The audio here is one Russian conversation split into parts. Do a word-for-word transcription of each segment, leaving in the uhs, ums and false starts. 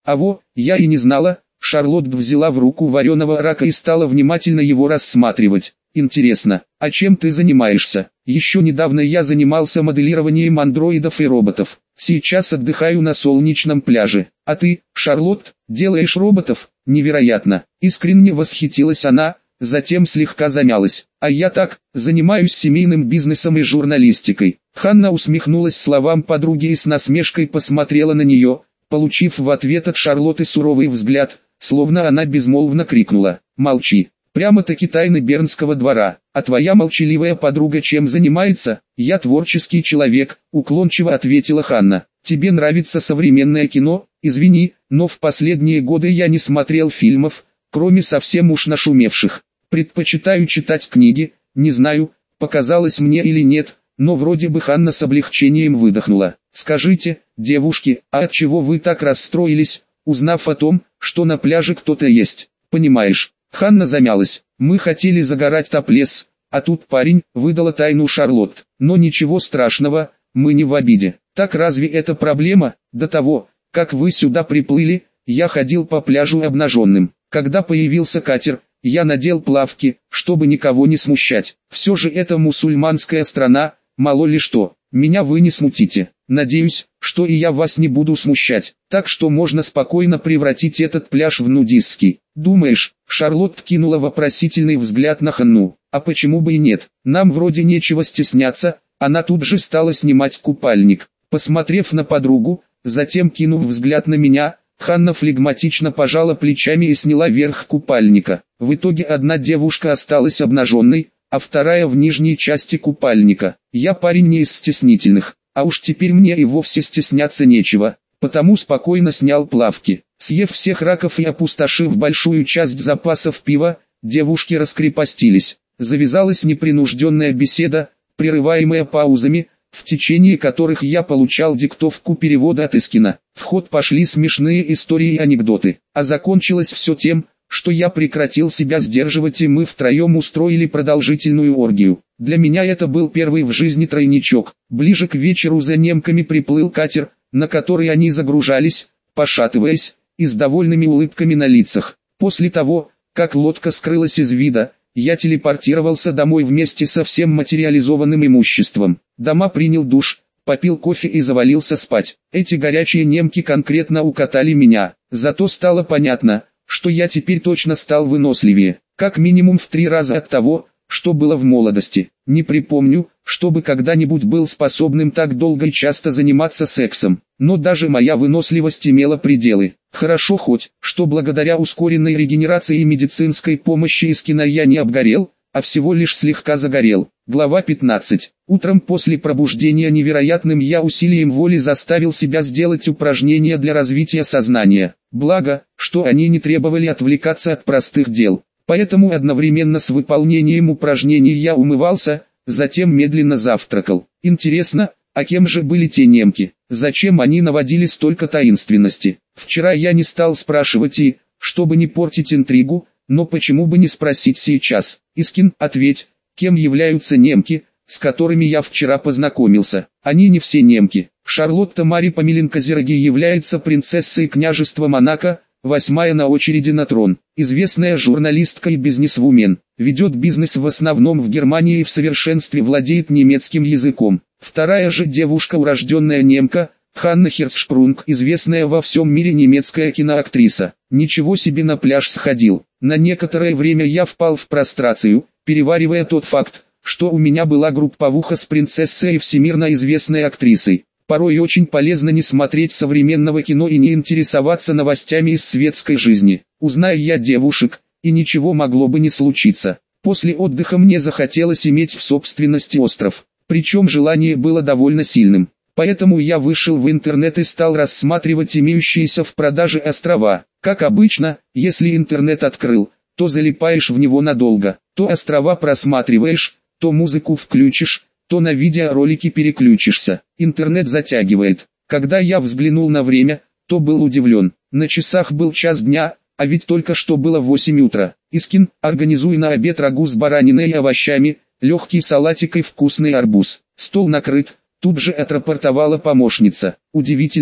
А во, я и не знала. Шарлотт взяла в руку вареного рака и стала внимательно его рассматривать. Интересно, а чем ты занимаешься? Еще недавно я занимался моделированием андроидов и роботов. Сейчас отдыхаю на солнечном пляже. А ты, Шарлотт, делаешь роботов? Невероятно. Искренне восхитилась она, затем слегка замялась. А я так, занимаюсь семейным бизнесом и журналистикой. Ханна усмехнулась словам подруги и с насмешкой посмотрела на нее, получив в ответ от Шарлотты суровый взгляд, словно она безмолвно крикнула: «Молчи!» Прямо-таки тайны Бернского двора. А твоя молчаливая подруга чем занимается? Я творческий человек, уклончиво ответила Ханна. Тебе нравится современное кино? Извини, но в последние годы я не смотрел фильмов, кроме совсем уж нашумевших. Предпочитаю читать книги, не знаю, показалось мне или нет, но вроде бы Ханна с облегчением выдохнула. Скажите, девушки, а от чего вы так расстроились, узнав о том, что на пляже кто-то есть? Понимаешь? Ханна замялась. Мы хотели загорать топлес, а тут парень, выдала тайну Шарлотт. Но ничего страшного, мы не в обиде. Так разве это проблема? До того, как вы сюда приплыли, я ходил по пляжу обнаженным. Когда появился катер, я надел плавки, чтобы никого не смущать. Все же это мусульманская страна, мало ли что. Меня вы не смутите. Надеюсь, что и я вас не буду смущать. Так что можно спокойно превратить этот пляж в нудистский. Думаешь? Шарлотт кинула вопросительный взгляд на Ханну. А почему бы и нет? Нам вроде нечего стесняться. Она тут же стала снимать купальник. Посмотрев на подругу, затем кинув взгляд на меня, Ханна флегматично пожала плечами и сняла верх купальника. В итоге одна девушка осталась обнаженной, а вторая в нижней части купальника. Я парень не из стеснительных, а уж теперь мне и вовсе стесняться нечего, потому спокойно снял плавки. Съев всех раков и опустошив большую часть запасов пива, девушки раскрепостились. Завязалась непринужденная беседа, прерываемая паузами, в течение которых я получал диктовку перевода от Искина. В ход пошли смешные истории и анекдоты, а закончилось все тем, что я прекратил себя сдерживать и мы втроем устроили продолжительную оргию. Для меня это был первый в жизни тройничок. Ближе к вечеру за немками приплыл катер, на который они загружались, пошатываясь, и с довольными улыбками на лицах. После того, как лодка скрылась из вида, я телепортировался домой вместе со всем материализованным имуществом. Дома принял душ, попил кофе и завалился спать. Эти горячие немки конкретно укатали меня. Зато стало понятно, что я теперь точно стал выносливее, как минимум в три раза от того, что было в молодости. Не припомню, чтобы когда-нибудь был способным так долго и часто заниматься сексом, но даже моя выносливость имела пределы. Хорошо хоть, что благодаря ускоренной регенерации и медицинской помощи Искина я не обгорел, а всего лишь слегка загорел. Глава пятнадцать. Утром после пробуждения невероятным я усилием воли заставил себя сделать упражнения для развития сознания. Благо, что они не требовали отвлекаться от простых дел. Поэтому одновременно с выполнением упражнений я умывался, затем медленно завтракал. Интересно, а кем же были те немки? Зачем они наводили столько таинственности? Вчера я не стал спрашивать и, чтобы не портить интригу, но почему бы не спросить сейчас? Искин, ответь, кем являются немки, с которыми я вчера познакомился? Они не все немки. Шарлотта Мари Помеленко-Зероги является принцессой княжества Монако, восьмая на очереди на трон. Известная журналистка и бизнесвумен. Ведет бизнес в основном в Германии и в совершенстве владеет немецким языком. Вторая же девушка, урожденная немка, Ханна Херцшпрунг, известная во всем мире немецкая киноактриса. Ничего себе, на пляж сходил. На некоторое время я впал в прострацию, переваривая тот факт, что у меня была групповуха с принцессой и всемирно известной актрисой. Порой очень полезно не смотреть современного кино и не интересоваться новостями из светской жизни. Узнаю я девушек, и ничего могло бы не случиться. После отдыха мне захотелось иметь в собственности остров. Причем желание было довольно сильным. Поэтому я вышел в интернет и стал рассматривать имеющиеся в продаже острова. Как обычно, если интернет открыл, то залипаешь в него надолго. То острова просматриваешь, то музыку включишь, то на видеоролики переключишься. Интернет затягивает. Когда я взглянул на время, то был удивлен. На часах был час дня, а ведь только что было восемь утра. Искин, организуй на обед рагу с бараниной и овощами, легкий салатик и вкусный арбуз. Стол накрыт, тут же отрапортовала помощница. Удивительно,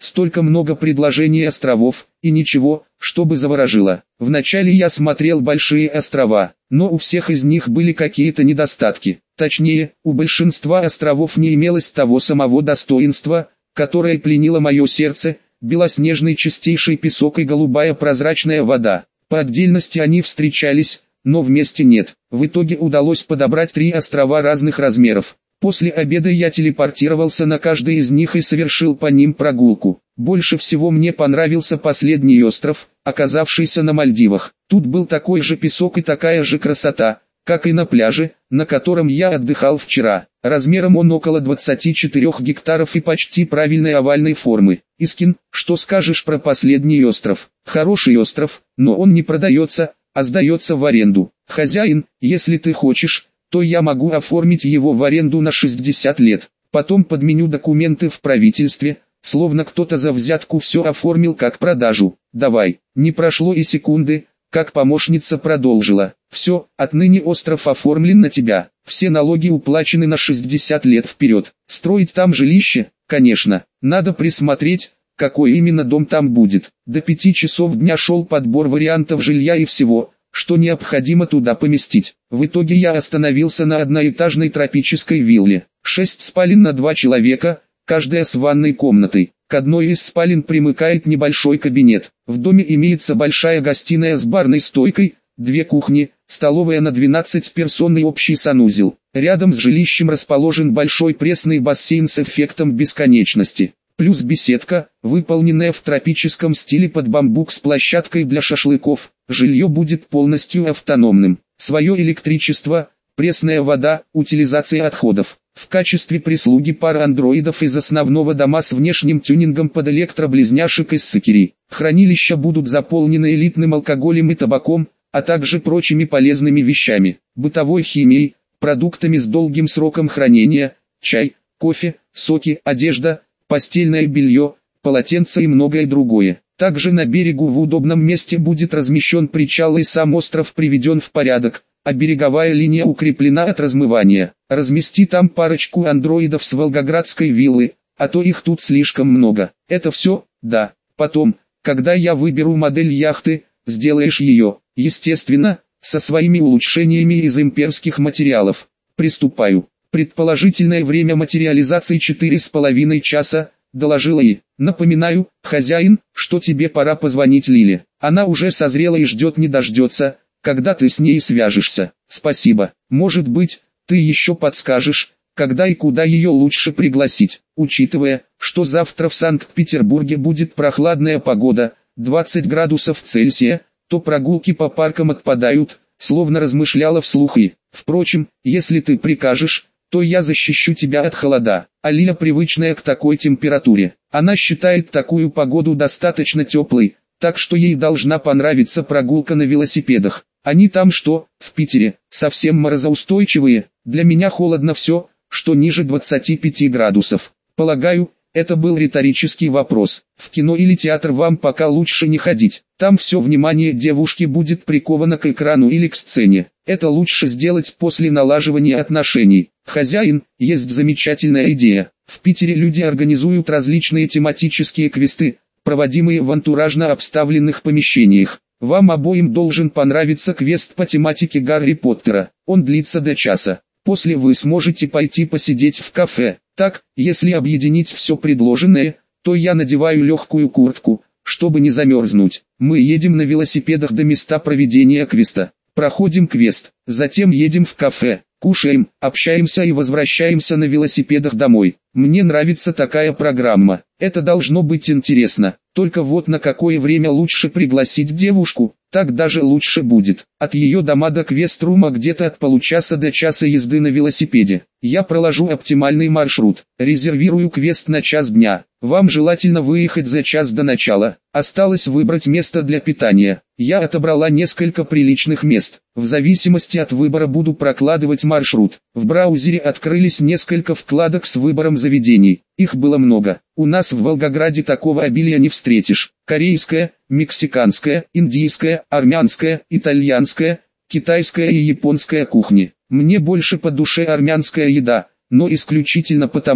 столько много предложений островов, и ничего, чтобы заворожило. Вначале я смотрел большие острова, но у всех из них были какие-то недостатки. Точнее, у большинства островов не имелось того самого достоинства, которое пленило мое сердце: белоснежный чистейший песок и голубая прозрачная вода. По отдельности они встречались, но вместе нет. В итоге удалось подобрать три острова разных размеров. После обеда я телепортировался на каждый из них и совершил по ним прогулку. Больше всего мне понравился последний остров, оказавшийся на Мальдивах. Тут был такой же песок и такая же красота, как и на пляже, на котором я отдыхал вчера. Размером он около двадцати четырёх гектаров и почти правильной овальной формы. Искин, что скажешь про последний остров? Хороший остров, но он не продается, а сдается в аренду. Хозяин, если ты хочешь, то я могу оформить его в аренду на шестьдесят лет. Потом подменю документы в правительстве, словно кто-то за взятку все оформил как продажу. Давай. Не прошло и секунды, как помощница продолжила. Все, отныне остров оформлен на тебя. Все налоги уплачены на шестьдесят лет вперед. Строить там жилище? Конечно. Надо присмотреть, какой именно дом там будет. До пяти часов дня шел подбор вариантов жилья и всего, что необходимо туда поместить. В итоге я остановился на одноэтажной тропической вилле. Шесть спален на два человека, каждая с ванной комнатой. К одной из спален примыкает небольшой кабинет. В доме имеется большая гостиная с барной стойкой, две кухни, столовая на двенадцать персон и общий санузел. Рядом с жилищем расположен большой пресный бассейн с эффектом бесконечности. Плюс беседка, выполненная в тропическом стиле под бамбук с площадкой для шашлыков. Жилье будет полностью автономным. Свое электричество, пресная вода, утилизация отходов. В качестве прислуги пара андроидов из основного дома с внешним тюнингом под электроблизняшек из Сакири. Хранилища будут заполнены элитным алкоголем и табаком, а также прочими полезными вещами, бытовой химией, продуктами с долгим сроком хранения, чай, кофе, соки, одежда, постельное белье, полотенца и многое другое. Также на берегу в удобном месте будет размещен причал и сам остров приведен в порядок, а береговая линия укреплена от размывания. Размести там парочку андроидов с волгоградской виллы, а то их тут слишком много. Это все, да. Потом, когда я выберу модель яхты, сделаешь ее, естественно, со своими улучшениями из имперских материалов. Приступаю. Предположительное время материализации четыре с половиной часа, доложила и. Напоминаю, хозяин, что тебе пора позвонить Лиле. Она уже созрела и ждет не дождется, когда ты с ней свяжешься. Спасибо. Может быть, ты еще подскажешь, когда и куда ее лучше пригласить. Учитывая, что завтра в Санкт-Петербурге будет прохладная погода, двадцать градусов Цельсия, то прогулки по паркам отпадают, словно размышляла вслух и. Впрочем, если ты прикажешь, то я защищу тебя от холода. Алия привычная к такой температуре. Она считает такую погоду достаточно теплой, так что ей должна понравиться прогулка на велосипедах. Они там что, в Питере, совсем морозоустойчивые? Для меня холодно все, что ниже двадцати пяти градусов. Полагаю, это был риторический вопрос. В кино или театр вам пока лучше не ходить. Там все внимание девушки будет приковано к экрану или к сцене. Это лучше сделать после налаживания отношений. Хозяин, есть замечательная идея. В Питере люди организуют различные тематические квесты, проводимые в антуражно обставленных помещениях. Вам обоим должен понравиться квест по тематике Гарри Поттера. Он длится до часа. После вы сможете пойти посидеть в кафе. Так, если объединить все предложенное, то я надеваю легкую куртку, чтобы не замерзнуть. Мы едем на велосипедах до места проведения квеста. Проходим квест, затем едем в кафе, кушаем, общаемся и возвращаемся на велосипедах домой. Мне нравится такая программа. Это должно быть интересно. Только вот на какое время лучше пригласить девушку, так даже лучше будет. От ее дома до квест-рума где-то от получаса до часа езды на велосипеде. Я проложу оптимальный маршрут. Резервирую квест на час дня. Вам желательно выехать за час до начала. Осталось выбрать место для питания. Я отобрала несколько приличных мест. В зависимости от выбора буду прокладывать маршрут. В браузере открылись несколько вкладок с выбором заведений. Их было много. У нас в Волгограде такого обилия не встретишь. Корейская, мексиканская, индийская, армянская, итальянская, китайская и японская кухни. Мне больше по душе армянская еда, но исключительно потому,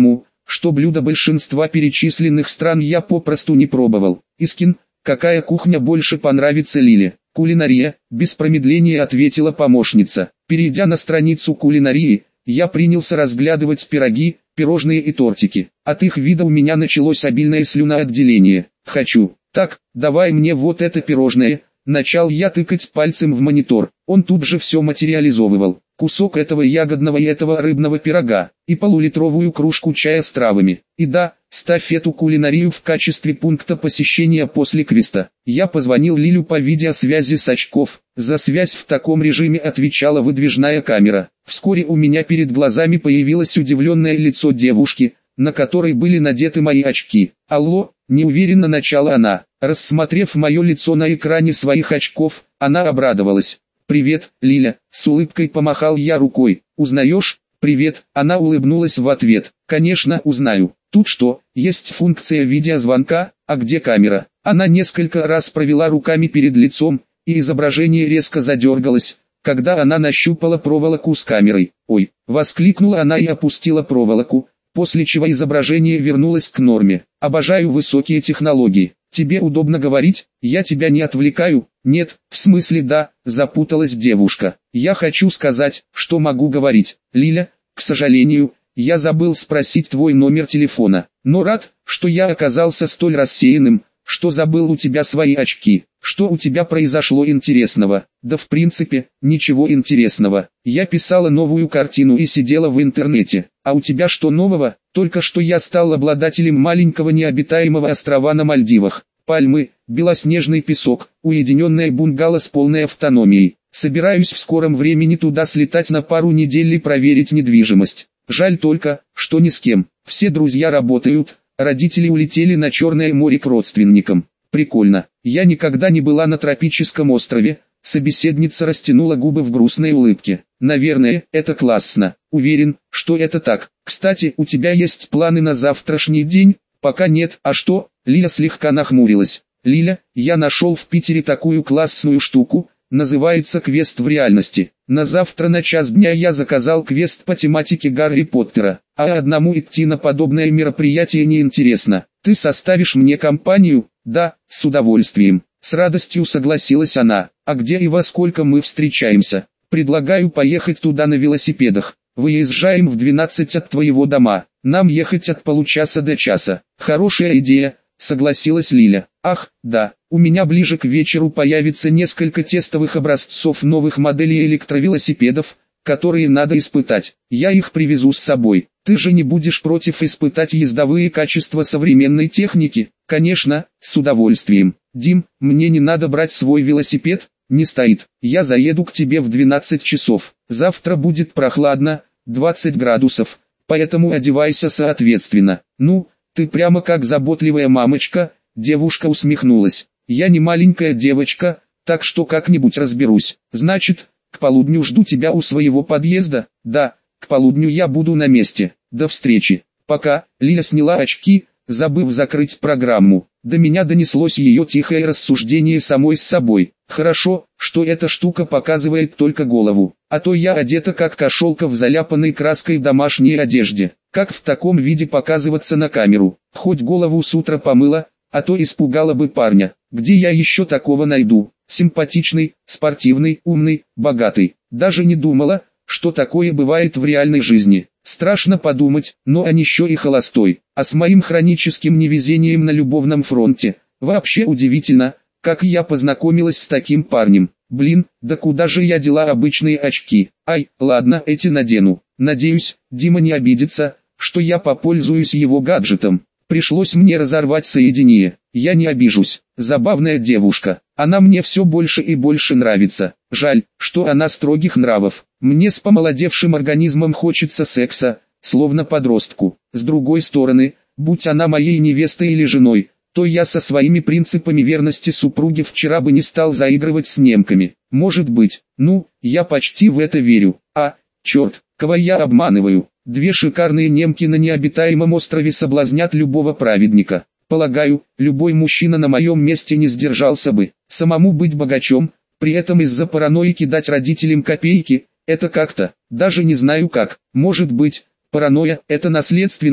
что блюда большинства перечисленных стран я попросту не пробовал. Искин, какая кухня больше понравится Лиле? Кулинария, без промедления ответила помощница. Перейдя на страницу кулинарии, я принялся разглядывать пироги, пирожные и тортики. От их вида у меня началось обильное слюноотделение. Хочу. Так, давай мне вот это пирожное. Начал я тыкать пальцем в монитор. Он тут же все материализовывал. Кусок этого ягодного и этого рыбного пирога, и полулитровую кружку чая с травами. И да, ставь эту кулинарию в качестве пункта посещения после квеста. Я позвонил Лилю по видеосвязи с очков. За связь в таком режиме отвечала выдвижная камера. Вскоре у меня перед глазами появилось удивленное лицо девушки, на которой были надеты мои очки. «Алло», — неуверенно начала она. Рассмотрев мое лицо на экране своих очков, она обрадовалась. «Привет, Лиля», — с улыбкой помахал я рукой. «Узнаешь?» «Привет», — она улыбнулась в ответ. «Конечно, узнаю. Тут что, есть функция видеозвонка, а где камера?» Она несколько раз провела руками перед лицом, и изображение резко задергалось, когда она нащупала проволоку с камерой. «Ой!» — воскликнула она и опустила проволоку, после чего изображение вернулось к норме. «Обожаю высокие технологии. Тебе удобно говорить? Я тебя не отвлекаю?» «Нет, в смысле да», — запуталась девушка. «Я хочу сказать, что могу говорить. Лиля, к сожалению, я забыл спросить твой номер телефона, но рад, что я оказался столь рассеянным, что забыл у тебя свои очки. Что у тебя произошло интересного?» «Да в принципе, ничего интересного. Я писала новую картину и сидела в интернете. А у тебя что нового?» «Только что я стал обладателем маленького необитаемого острова на Мальдивах. Пальмы, белоснежный песок, уединенная бунгало с полной автономией. Собираюсь в скором времени туда слетать на пару недель и проверить недвижимость. Жаль только, что ни с кем. Все друзья работают, родители улетели на Черное море к родственникам. Прикольно. Я никогда не была на тропическом острове». Собеседница растянула губы в грустной улыбке. «Наверное, это классно. Уверен, что это так. Кстати, у тебя есть планы на завтрашний день?» «Пока нет. А что?» Лиля слегка нахмурилась. «Лиля, я нашел в Питере такую классную штуку, называется квест в реальности. На завтра на час дня я заказал квест по тематике Гарри Поттера, а одному идти на подобное мероприятие неинтересно. Ты составишь мне компанию?» «Да, с удовольствием». С радостью согласилась она. «А где и во сколько мы встречаемся?» «Предлагаю поехать туда на велосипедах. Выезжаем в двенадцать от твоего дома. Нам ехать от получаса до часа». «Хорошая идея», согласилась Лиля. «Ах, да, у меня ближе к вечеру появится несколько тестовых образцов новых моделей электровелосипедов, которые надо испытать. Я их привезу с собой. Ты же не будешь против испытать ездовые качества современной техники?» «Конечно, с удовольствием. Дим, мне не надо брать свой велосипед?» «Не стоит. Я заеду к тебе в двенадцать часов. Завтра будет прохладно, двадцать градусов, поэтому одевайся соответственно». «Ну, ты прямо как заботливая мамочка», — девушка усмехнулась. «Я не маленькая девочка, так что как-нибудь разберусь. Значит, к полудню жду тебя у своего подъезда?» «Да, к полудню я буду на месте. До встречи». «Пока». Лиля сняла очки, забыв закрыть программу. До меня донеслось ее тихое рассуждение самой с собой. «Хорошо, что эта штука показывает только голову, а то я одета как кошелка в заляпанной краской домашней одежде. Как в таком виде показываться на камеру? Хоть голову с утра помыла, а то испугала бы парня. Где я еще такого найду? Симпатичный, спортивный, умный, богатый. Даже не думала, что такое бывает в реальной жизни. Страшно подумать, но он еще и холостой. А с моим хроническим невезением на любовном фронте. Вообще удивительно, как я познакомилась с таким парнем. Блин, да куда же я дела обычные очки? Ай, ладно, эти надену. Надеюсь, Дима не обидится, что я попользуюсь его гаджетом. Пришлось мне разорвать соединение. Я не обижусь. Забавная девушка. Она мне все больше и больше нравится. Жаль, что она строгих нравов. Мне с помолодевшим организмом хочется секса, словно подростку. С другой стороны, будь она моей невестой или женой, то я со своими принципами верности супруге вчера бы не стал заигрывать с немками. Может быть, ну, я почти в это верю. А, черт, кого я обманываю? Две шикарные немки на необитаемом острове соблазнят любого праведника. Полагаю, любой мужчина на моем месте не сдержался бы. Самому быть богачом, при этом из-за паранойи кидать родителям копейки, это как-то, даже не знаю как. Может быть, паранойя – это наследственное,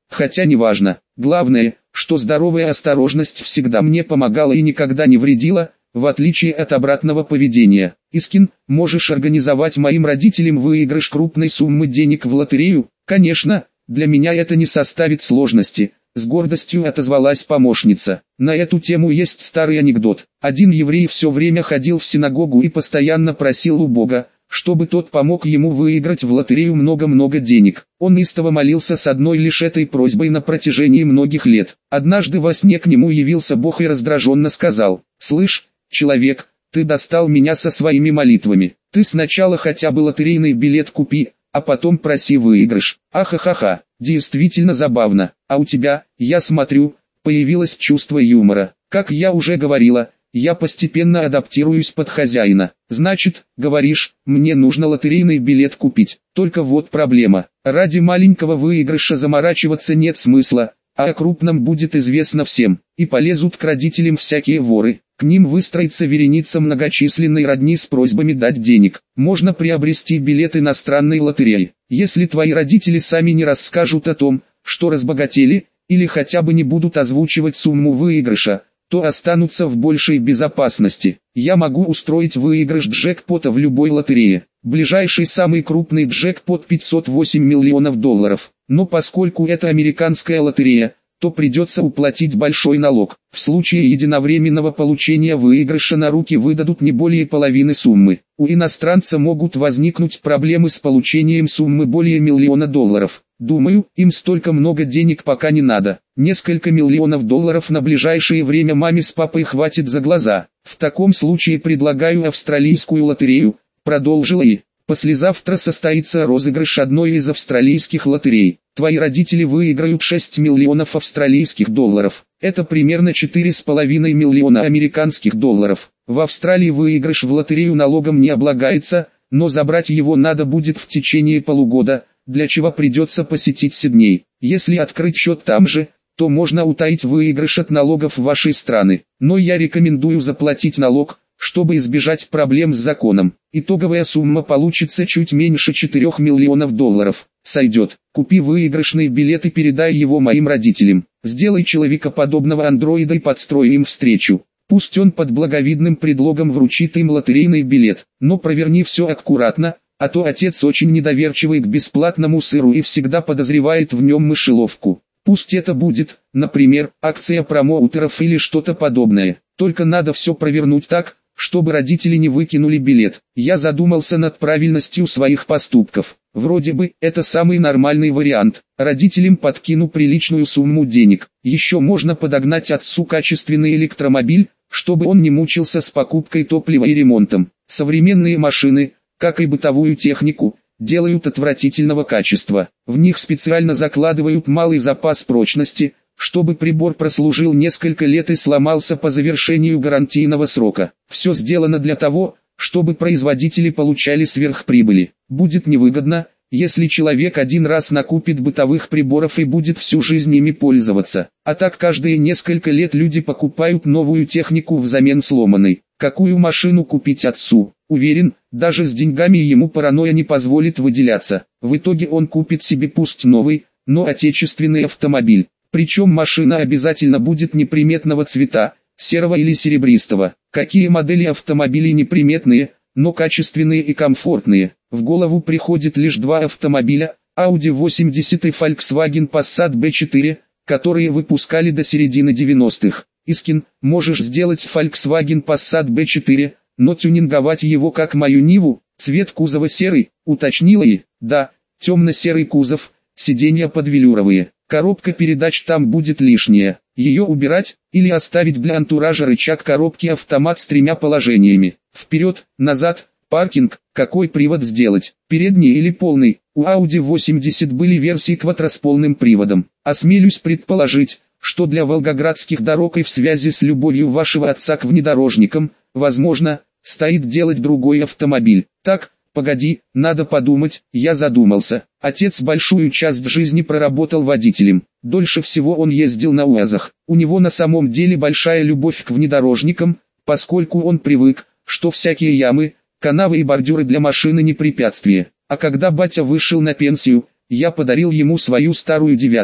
хотя неважно. Главное, что здоровая осторожность всегда мне помогала и никогда не вредила, в отличие от обратного поведения. Искин, можешь организовать моим родителям выигрыш крупной суммы денег в лотерею? Конечно, для меня это не составит сложности. С гордостью отозвалась помощница. На эту тему есть старый анекдот. Один еврей все время ходил в синагогу и постоянно просил у Бога, чтобы тот помог ему выиграть в лотерею много-много денег. Он истово молился с одной лишь этой просьбой на протяжении многих лет. Однажды во сне к нему явился Бог и раздраженно сказал: «Слышь, человек, ты достал меня со своими молитвами. Ты сначала хотя бы лотерейный билет купи, а потом проси выигрыш». Ахахаха, действительно забавно. А у тебя, я смотрю, появилось чувство юмора. Как я уже говорила, я постепенно адаптируюсь под хозяина. Значит, говоришь, мне нужно лотерейный билет купить. Только вот проблема. Ради маленького выигрыша заморачиваться нет смысла, а о крупном будет известно всем. И полезут к родителям всякие воры. К ним выстроится вереница многочисленной родни с просьбами дать денег. Можно приобрести билет иностранной лотереи. Если твои родители сами не расскажут о том, что разбогатели, или хотя бы не будут озвучивать сумму выигрыша, то останутся в большей безопасности. Я могу устроить выигрыш джекпота в любой лотерее. Ближайший самый крупный джекпот пятьсот восемь миллионов долларов. Но поскольку это американская лотерея, то придется уплатить большой налог. В случае единовременного получения выигрыша на руки выдадут не более половины суммы. У иностранца могут возникнуть проблемы с получением суммы более миллиона долларов. Думаю, им столько много денег пока не надо. Несколько миллионов долларов на ближайшее время маме с папой хватит за глаза. В таком случае предлагаю австралийскую лотерею, продолжила и. Послезавтра состоится розыгрыш одной из австралийских лотерей. Твои родители выиграют шесть миллионов австралийских долларов. Это примерно четыре с половиной миллиона американских долларов. В Австралии выигрыш в лотерею налогом не облагается, но забрать его надо будет в течение полугода, для чего придется посетить Сидней. Если открыть счет там же, то можно утаить выигрыш от налогов вашей страны. Но я рекомендую заплатить налог, чтобы избежать проблем с законом. Итоговая сумма получится чуть меньше четырёх миллионов долларов. Сойдет. Купи выигрышный билет и передай его моим родителям. Сделай человекоподобного андроида и подстрой им встречу. Пусть он под благовидным предлогом вручит им лотерейный билет. Но проверни все аккуратно, а то отец очень недоверчивый к бесплатному сыру и всегда подозревает в нем мышеловку. Пусть это будет, например, акция промоутеров или что-то подобное. Только надо все провернуть так, чтобы родители не выкинули билет. Я задумался над правильностью своих поступков. Вроде бы, это самый нормальный вариант. Родителям подкину приличную сумму денег. Еще можно подогнать отцу качественный электромобиль, чтобы он не мучился с покупкой топлива и ремонтом. Современные машины, как и бытовую технику, делают отвратительного качества. В них специально закладывают малый запас прочности, чтобы прибор прослужил несколько лет и сломался по завершению гарантийного срока. Все сделано для того, чтобы производители получали сверхприбыли. Будет невыгодно, если человек один раз накупит бытовых приборов и будет всю жизнь ими пользоваться. А так каждые несколько лет люди покупают новую технику взамен сломанной. Какую машину купить отцу? Уверен, даже с деньгами ему паранойя не позволит выделяться. В итоге он купит себе пусть новый, но отечественный автомобиль. Причем машина обязательно будет неприметного цвета, серого или серебристого. Какие модели автомобилей неприметные, но качественные и комфортные? В голову приходит лишь два автомобиля, Audi восемьдесят и Volkswagen Passat би четыре, которые выпускали до середины девяностых. Искин, можешь сделать Volkswagen Passat би четыре, но тюнинговать его как мою Ниву, цвет кузова серый, уточнила и. Да, темно-серый кузов, сиденья подвелюровые. Коробка передач там будет лишняя. Ее убирать, или оставить для антуража рычаг коробки автомат с тремя положениями. Вперед, назад, паркинг, какой привод сделать, передний или полный. У Audi восемьдесят были версии Quattro с полным приводом. Осмелюсь предположить, что для волгоградских дорог и в связи с любовью вашего отца к внедорожникам, возможно, стоит делать другой автомобиль. Так, погоди, надо подумать, я задумался. Отец большую часть жизни проработал водителем. Дольше всего он ездил на УАЗах. У него на самом деле большая любовь к внедорожникам, поскольку он привык, что всякие ямы, канавы и бордюры для машины не препятствие. А когда батя вышел на пенсию, я подарил ему свою старую девятку.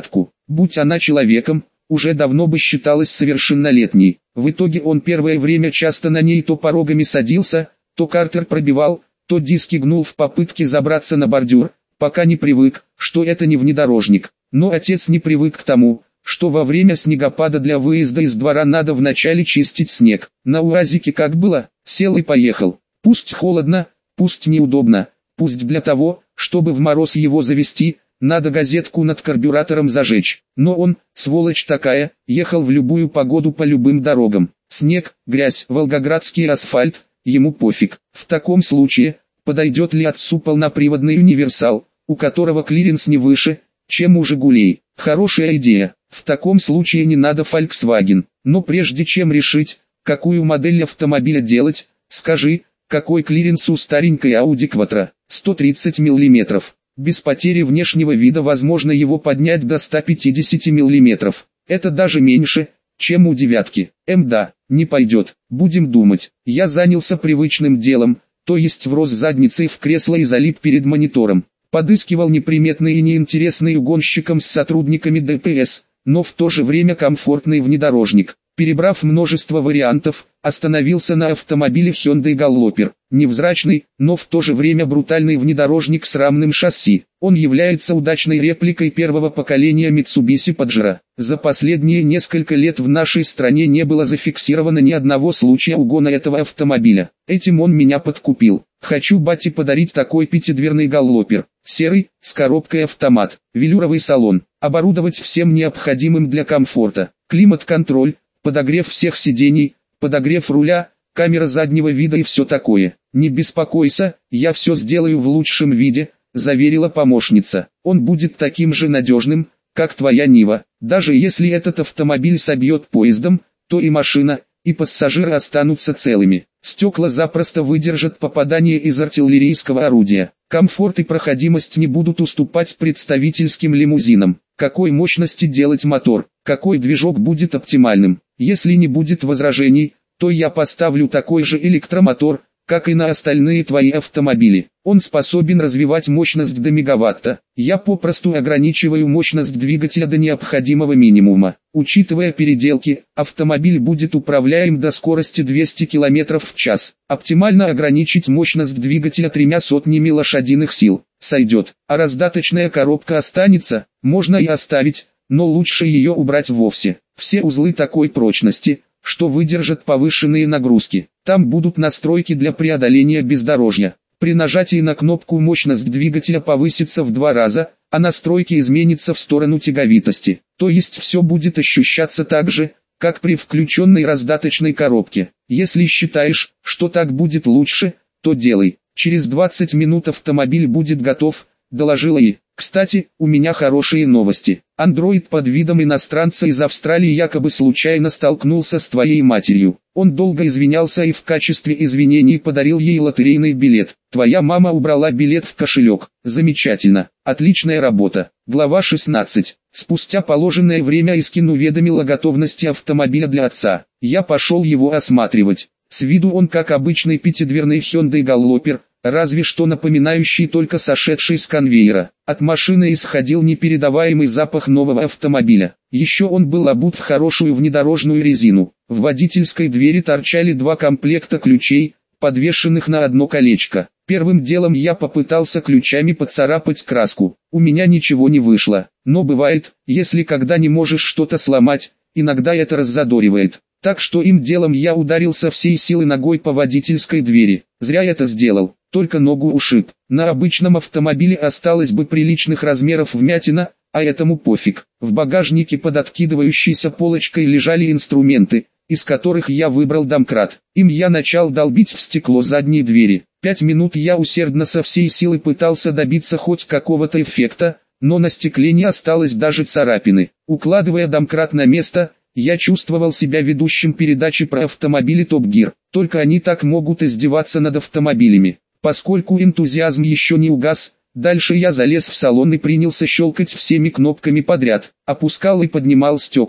Будь она человеком, уже давно бы считалась совершеннолетней. В итоге он первое время часто на ней то порогами садился, то картер пробивал, то диски гнул в попытке забраться на бордюр, пока не привык, что это не внедорожник. Но отец не привык к тому, что во время снегопада для выезда из двора надо вначале чистить снег. На УАЗике как было, сел и поехал. Пусть холодно, пусть неудобно, пусть для того, чтобы в мороз его завести, надо газетку над карбюратором зажечь. Но он, сволочь такая, ехал в любую погоду по любым дорогам. Снег, грязь, волгоградский асфальт, ему пофиг. В таком случае, подойдет ли отцу полноприводный универсал, у которого клиренс не выше, чем у «Жигулей»? Хорошая идея. В таком случае не надо Volkswagen. Но прежде чем решить, какую модель автомобиля делать, скажи, какой клиренс у старенькой Audi Quattro? сто тридцать миллиметров. Без потери внешнего вида возможно его поднять до ста пятидесяти миллиметров. Это даже меньше, чем у девятки. М да, не пойдет. Будем думать. Я занялся привычным делом, то есть врос задницей в кресло и залип перед монитором. Подыскивал неприметный и неинтересный угонщикам с сотрудниками ДПС, но в то же время комфортный внедорожник. Перебрав множество вариантов, остановился на автомобиле Hyundai Galloper. Невзрачный, но в то же время брутальный внедорожник с рамным шасси. Он является удачной репликой первого поколения Mitsubishi Pajero. За последние несколько лет в нашей стране не было зафиксировано ни одного случая угона этого автомобиля. Этим он меня подкупил. Хочу бате подарить такой пятидверный Galloper. Серый, с коробкой автомат, велюровый салон. Оборудовать всем необходимым для комфорта. Климат-контроль, подогрев всех сидений, подогрев руля, камера заднего вида и все такое. Не беспокойся, я все сделаю в лучшем виде, заверила помощница. Он будет таким же надежным, как твоя Нива. Даже если этот автомобиль собьет поездом, то и машина, и пассажиры останутся целыми. Стекла запросто выдержат попадание из артиллерийского орудия. Комфорт и проходимость не будут уступать представительским лимузинам. Какой мощности делать мотор, какой движок будет оптимальным? Если не будет возражений, то я поставлю такой же электромотор, как и на остальные твои автомобили. Он способен развивать мощность до мегаватта. Я попросту ограничиваю мощность двигателя до необходимого минимума. Учитывая переделки, автомобиль будет управляем до скорости двести километров в час. Оптимально ограничить мощность двигателя тремя сотнями лошадиных сил. Сойдет. А раздаточная коробка останется, можно и оставить, но лучше ее убрать вовсе. Все узлы такой прочности, что выдержат повышенные нагрузки. Там будут настройки для преодоления бездорожья. При нажатии на кнопку мощность двигателя повысится в два раза, а настройки изменятся в сторону тяговитости. То есть все будет ощущаться так же, как при включенной раздаточной коробке. Если считаешь, что так будет лучше, то делай. Через двадцать минут автомобиль будет готов, доложила И. Кстати, у меня хорошие новости. Андроид под видом иностранца из Австралии якобы случайно столкнулся с твоей матерью. Он долго извинялся и в качестве извинений подарил ей лотерейный билет. Твоя мама убрала билет в кошелек. Замечательно. Отличная работа. Глава шестнадцать. Спустя положенное время Искин уведомил о готовности автомобиля для отца. Я пошел его осматривать. С виду он как обычный пятидверный Hyundai Galloper, разве что напоминающий только сошедший с конвейера. От машины исходил непередаваемый запах нового автомобиля. Еще он был обут в хорошую внедорожную резину. В водительской двери торчали два комплекта ключей, подвешенных на одно колечко. Первым делом я попытался ключами поцарапать краску. У меня ничего не вышло. Но бывает, если когда не можешь что-то сломать, иногда это раззадоривает. Так что им делом я ударил со всей силы ногой по водительской двери. Зря это сделал, только ногу ушиб. На обычном автомобиле осталось бы приличных размеров вмятина, а этому пофиг. В багажнике под откидывающейся полочкой лежали инструменты, из которых я выбрал домкрат. Им я начал долбить в стекло задней двери. Пять минут я усердно со всей силы пытался добиться хоть какого-то эффекта, но на стекле не осталось даже царапины. Укладывая домкрат на место, я чувствовал себя ведущим передачи про автомобили Top Gear. Только они так могут издеваться над автомобилями. Поскольку энтузиазм еще не угас, дальше я залез в салон и принялся щелкать всеми кнопками подряд. Опускал и поднимал стекла.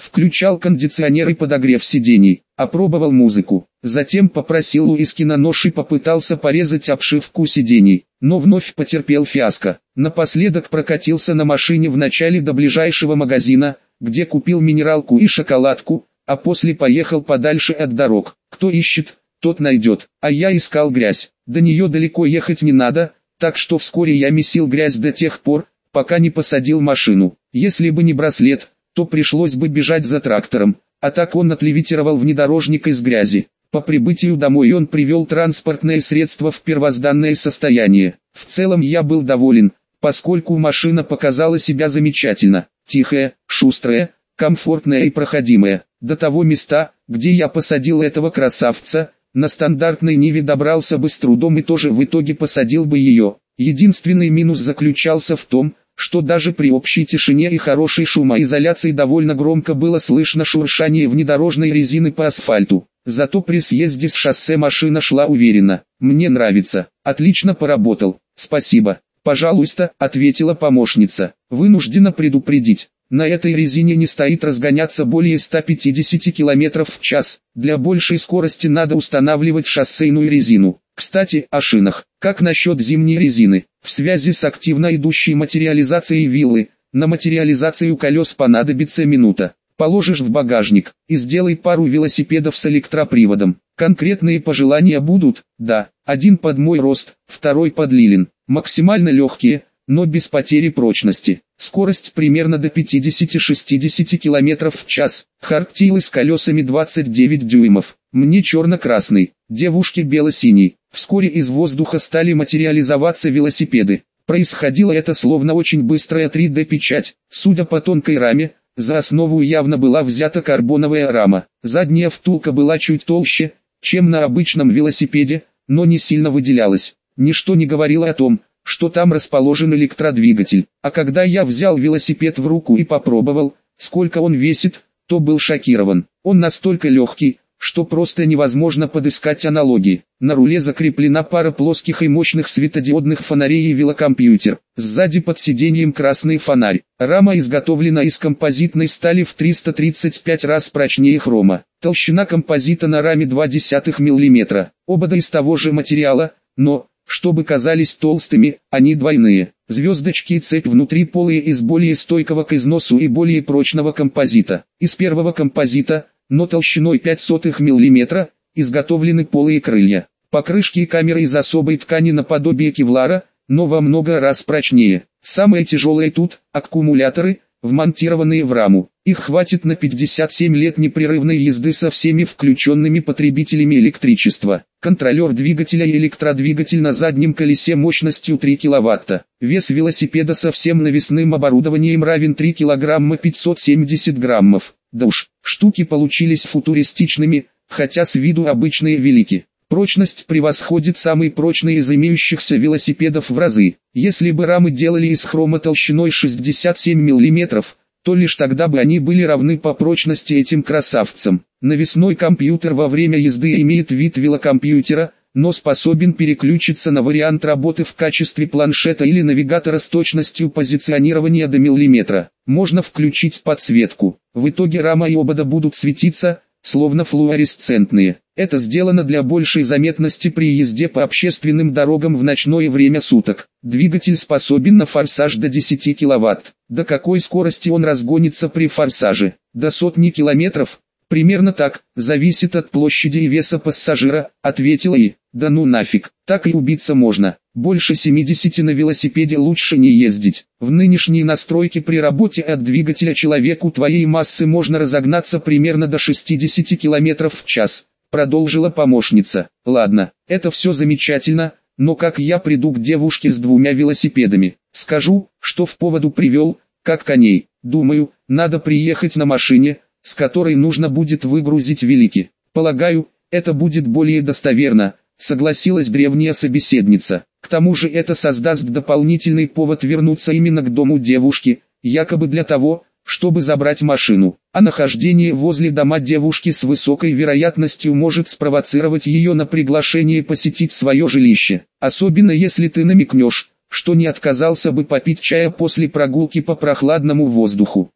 Включал кондиционер и подогрев сидений, опробовал музыку. Затем попросил уиски на нож и попытался порезать обшивку сидений, но вновь потерпел фиаско. Напоследок прокатился на машине вначале до ближайшего магазина, где купил минералку и шоколадку, а после поехал подальше от дорог. Кто ищет, тот найдет, а я искал грязь. До нее далеко ехать не надо, так что вскоре я месил грязь до тех пор, пока не посадил машину. Если бы не браслет, то пришлось бы бежать за трактором, а так он отлевитировал внедорожник из грязи. По прибытию домой он привел транспортное средство в первозданное состояние. В целом я был доволен, поскольку машина показала себя замечательно. Тихая, шустрая, комфортная и проходимая. До того места, где я посадил этого красавца, на стандартной Ниве добрался бы с трудом и тоже в итоге посадил бы ее. Единственный минус заключался в том, что даже при общей тишине и хорошей шумоизоляции довольно громко было слышно шуршание внедорожной резины по асфальту. Зато при съезде с шоссе машина шла уверенно. «Мне нравится. Отлично поработал. Спасибо». «Пожалуйста», — ответила помощница. «Вынуждена предупредить. На этой резине не стоит разгоняться более ста пятидесяти километров в час. Для большей скорости надо устанавливать шоссейную резину. Кстати, о шинах. Как насчет зимней резины? В связи с активно идущей материализацией виллы, на материализацию колес понадобится минута. Положишь в багажник и сделай пару велосипедов с электроприводом. Конкретные пожелания будут? Да. Один под мой рост, второй под Лилин. Максимально легкие, но без потери прочности. Скорость примерно до пятидесяти-шестидесяти километров в час. Харктилы с колесами двадцать девять дюймов. Мне черно-красный, девушке бело-синий. Вскоре из воздуха стали материализоваться велосипеды. Происходило это словно очень быстрая три дэ печать. Судя по тонкой раме, за основу явно была взята карбоновая рама. Задняя втулка была чуть толще, чем на обычном велосипеде, но не сильно выделялась. Ничто не говорило о том, что там расположен электродвигатель. А когда я взял велосипед в руку и попробовал, сколько он весит, то был шокирован. Он настолько легкий, что просто невозможно подыскать аналогии. На руле закреплена пара плоских и мощных светодиодных фонарей и велокомпьютер. Сзади под сиденьем красный фонарь. Рама изготовлена из композитной стали в триста тридцать пять раз прочнее хрома. Толщина композита на раме два десятых миллиметра. Обода из того же материала, но, чтобы казались толстыми, они двойные. Звездочки и цепь внутри полые из более стойкого к износу и более прочного композита. Из первого композита, но толщиной пять сотых миллиметра, изготовлены полые крылья. Покрышки и камеры из особой ткани наподобие кевлара, но во много раз прочнее. Самое тяжелое тут – аккумуляторы, вмонтированные в раму. Их хватит на пятьдесят семь лет непрерывной езды со всеми включенными потребителями электричества. Контролер двигателя и электродвигатель на заднем колесе мощностью три киловатта. Вес велосипеда со всем навесным оборудованием равен три килограмма пятьсот семьдесят граммов. Да уж, штуки получились футуристичными, хотя с виду обычные велики. Прочность превосходит самый прочный из имеющихся велосипедов в разы. Если бы рамы делали из хрома толщиной шестьдесят семь миллиметров, то лишь тогда бы они были равны по прочности этим красавцам. Навесной компьютер во время езды имеет вид велокомпьютера, но способен переключиться на вариант работы в качестве планшета или навигатора с точностью позиционирования до миллиметра. Можно включить подсветку. В итоге рама и обода будут светиться, словно флуоресцентные. Это сделано для большей заметности при езде по общественным дорогам в ночное время суток. Двигатель способен на форсаж до десяти киловатт. До какой скорости он разгонится при форсаже? До сотни километров? Примерно так, зависит от площади и веса пассажира, ответила И. Да ну нафиг, так и убиться можно. Больше семидесяти на велосипеде лучше не ездить. В нынешней настройке при работе от двигателя человеку твоей массы можно разогнаться примерно до шестидесяти километров в час, продолжила помощница. Ладно, это все замечательно, но как я приду к девушке с двумя велосипедами? Скажу, что в поводу привел, как коней. Думаю, надо приехать на машине, с которой нужно будет выгрузить велики. Полагаю, это будет более достоверно, согласилась древняя собеседница. К тому же это создаст дополнительный повод вернуться именно к дому девушки, якобы для того, чтобы забрать машину. А нахождение возле дома девушки с высокой вероятностью может спровоцировать ее на приглашение посетить свое жилище. Особенно если ты намекнешь, что не отказался бы попить чая после прогулки по прохладному воздуху.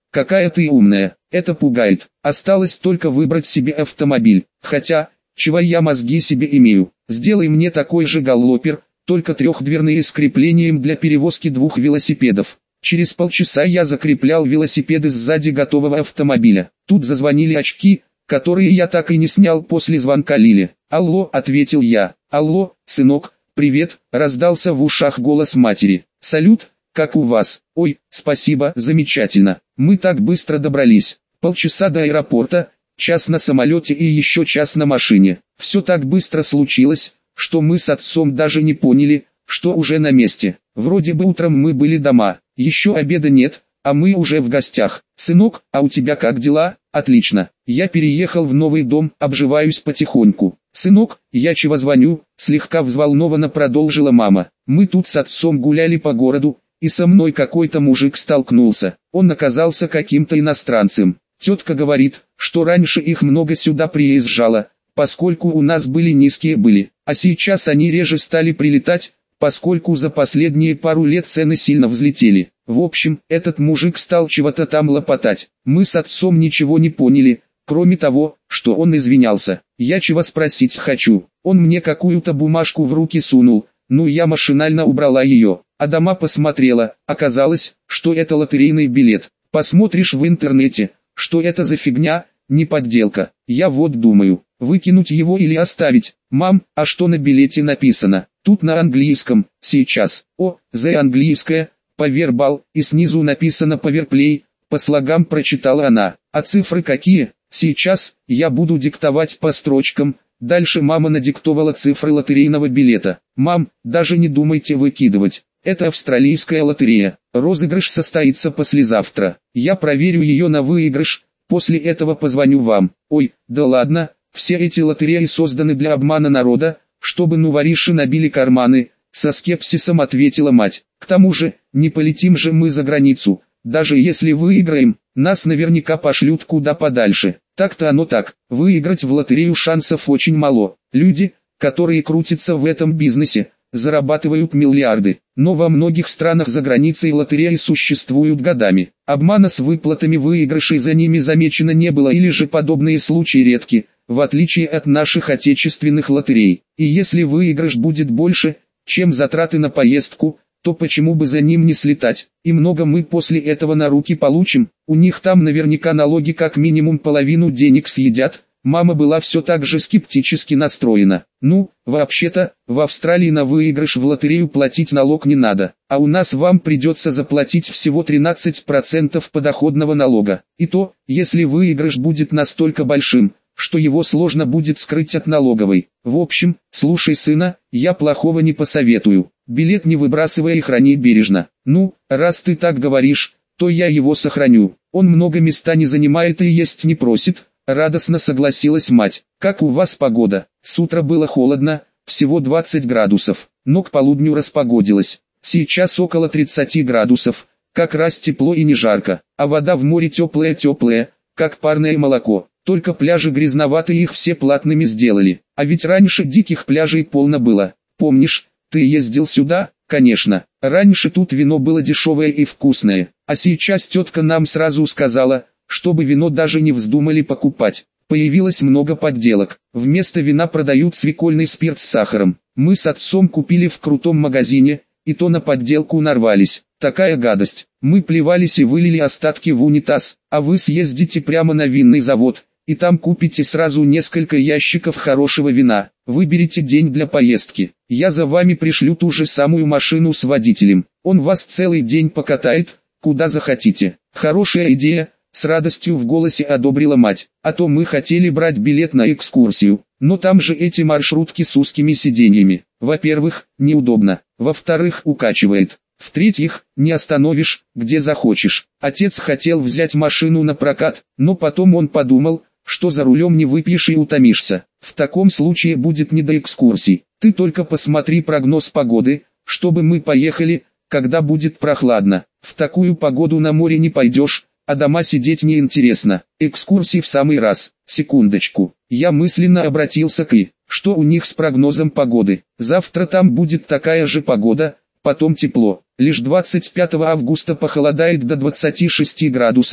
Какая ты умная, это пугает. Осталось только выбрать себе автомобиль. Хотя, чего я мозги себе имею. Сделай мне такой же галлопер, только трехдверный с креплением для перевозки двух велосипедов. Через полчаса я закреплял велосипеды сзади готового автомобиля. Тут зазвонили очки, которые я так и не снял после звонка Лили. «Алло», — ответил я. «Алло, сынок, привет», — раздался в ушах голос матери. «Салют, как у вас?» «Ой, спасибо, замечательно. Мы так быстро добрались. Полчаса до аэропорта, час на самолете и еще час на машине. Все так быстро случилось, что мы с отцом даже не поняли, что уже на месте. Вроде бы утром мы были дома, еще обеда нет, а мы уже в гостях. Сынок, а у тебя как дела?» «Отлично. Я переехал в новый дом, обживаюсь потихоньку». «Сынок, я чего звоню?» — слегка взволнованно продолжила мама. «Мы тут с отцом гуляли по городу, и со мной какой-то мужик столкнулся. Он оказался каким-то иностранцем. Тетка говорит, что раньше их много сюда приезжало, поскольку у нас были низкие были, а сейчас они реже стали прилетать, поскольку за последние пару лет цены сильно взлетели. В общем, этот мужик стал чего-то там лопотать. Мы с отцом ничего не поняли, кроме того, что он извинялся. Я чего спросить хочу. Он мне какую-то бумажку в руки сунул, ну я машинально убрала ее, а дома посмотрела, оказалось, что это лотерейный билет. Посмотришь в интернете, что это за фигня, не подделка. Я вот думаю, выкинуть его или оставить. Мам, а что на билете написано? Тут на английском, сейчас. О, the английское, повербал, и снизу написано поверплей, по слогам прочитала она. А цифры какие? Сейчас, я буду диктовать по строчкам. Дальше мама надиктовала цифры лотерейного билета. Мам, даже не думайте выкидывать. Это австралийская лотерея. Розыгрыш состоится послезавтра. Я проверю ее на выигрыш, после этого позвоню вам. Ой, да ладно, все эти лотереи созданы для обмана народа, чтобы нувориши набили карманы, со скепсисом ответила мать. К тому же, не полетим же мы за границу. Даже если выиграем, нас наверняка пошлют куда подальше. Так-то оно так, выиграть в лотерею шансов очень мало. Люди, которые крутятся в этом бизнесе, зарабатывают миллиарды. Но во многих странах за границей лотереи существуют годами. Обмана с выплатами выигрышей за ними замечено не было или же подобные случаи редки, в отличие от наших отечественных лотерей. И если выигрыш будет больше, чем затраты на поездку, то почему бы за ним не слетать? И много мы после этого на руки получим, у них там наверняка налоги как минимум половину денег съедят. Мама была все так же скептически настроена. Ну, вообще-то, в Австралии на выигрыш в лотерею платить налог не надо, а у нас вам придется заплатить всего тринадцать процентов подоходного налога. И то, если выигрыш будет настолько большим, что его сложно будет скрыть от налоговой. В общем, слушай сына, я плохого не посоветую. Билет не выбрасывай и храни бережно. Ну, раз ты так говоришь, то я его сохраню. Он много места не занимает и есть не просит. Радостно согласилась мать. Как у вас погода? С утра было холодно, всего двадцать градусов, но к полудню распогодилось. Сейчас около тридцати градусов, как раз тепло и не жарко, а вода в море теплая-теплая, как парное молоко. Только пляжи грязноватые, их все платными сделали. А ведь раньше диких пляжей полно было. Помнишь, ты ездил сюда? Конечно. Раньше тут вино было дешевое и вкусное, а сейчас тетка нам сразу сказала, чтобы вино даже не вздумали покупать. Появилось много подделок. Вместо вина продают свекольный спирт с сахаром. Мы с отцом купили в крутом магазине, и то на подделку нарвались. Такая гадость. Мы плевались и вылили остатки в унитаз, а вы съездите прямо на винный завод, и там купите сразу несколько ящиков хорошего вина. Выберите день для поездки. Я за вами пришлю ту же самую машину с водителем. Он вас целый день покатает, куда захотите. Хорошая идея. С радостью в голосе одобрила мать. А то мы хотели брать билет на экскурсию, но там же эти маршрутки с узкими сиденьями. Во-первых, неудобно. Во-вторых, укачивает. В-третьих, не остановишь, где захочешь. Отец хотел взять машину на прокат, но потом он подумал, что за рулем не выпьешь и утомишься. В таком случае будет не до экскурсий. Ты только посмотри прогноз погоды, чтобы мы поехали, когда будет прохладно. В такую погоду на море не пойдешь, а дома сидеть неинтересно. Экскурсии в самый раз. Секундочку. Я мысленно обратился к И. Что у них с прогнозом погоды? Завтра там будет такая же погода, потом тепло. Лишь двадцать пятого августа похолодает до двадцати шести градусов,